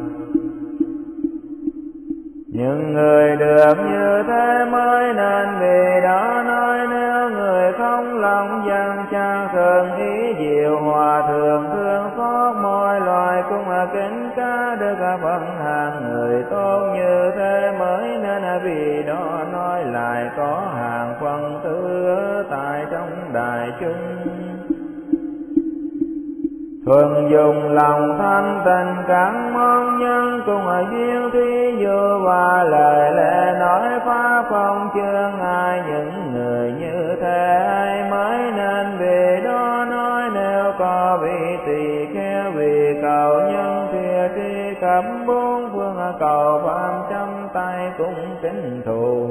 Nhưng người được như thế mới nên vì đó nói nếu người không lòng dân trang thường ý diệu hòa thường thương xót mọi loài cũng kính ca đức phân hàng người tốt như thế mới nên vì đó nói lại có hàng phân tư tại trong đại chúng. thường dùng lòng thanh tình các món nhân cùng ở duyên thí dụ và lời lẽ nói pháp không chương ai những người như thế ai mới nên vì đó nói nếu có vị tỳ kheo vì cầu nhân thìa tri cập bốn phương cầu phạm trăm tay cũng kính thù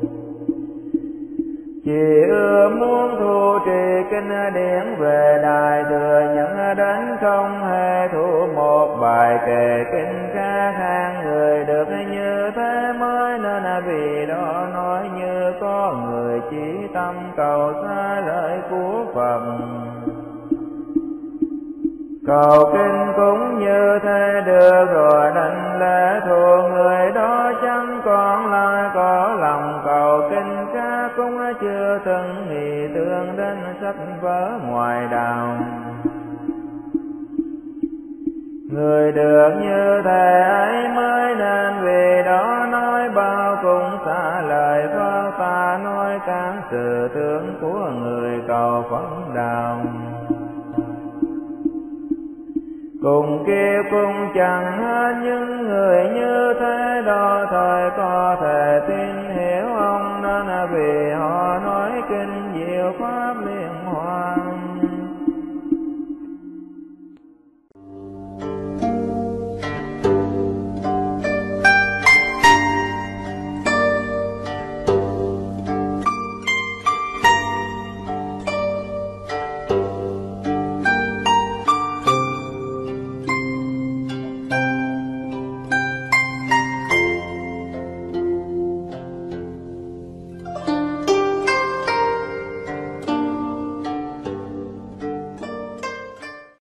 chỉ ưa muốn thu trì kinh điển về Đại Thừa nhận đến không hề thu một bài kệ kinh khác hàng người được như thế mới nên vì đó nói như có người chỉ tâm cầu xa lời của Phật. Cầu kinh cũng như thế được rồi đành lễ thù người đó chẳng còn lại có lòng cầu kinh khác cũng chưa từng nghĩ tưởng đến sách vở ngoài đạo. Người được như thế ấy mới nên vì đó nói bao cũng xa lời Phật ta nói các sự tưởng của người cầu Phật đạo. Cùng kia cũng chẳng hết những người như thế đó thời có thể tin hiểu ông nên vì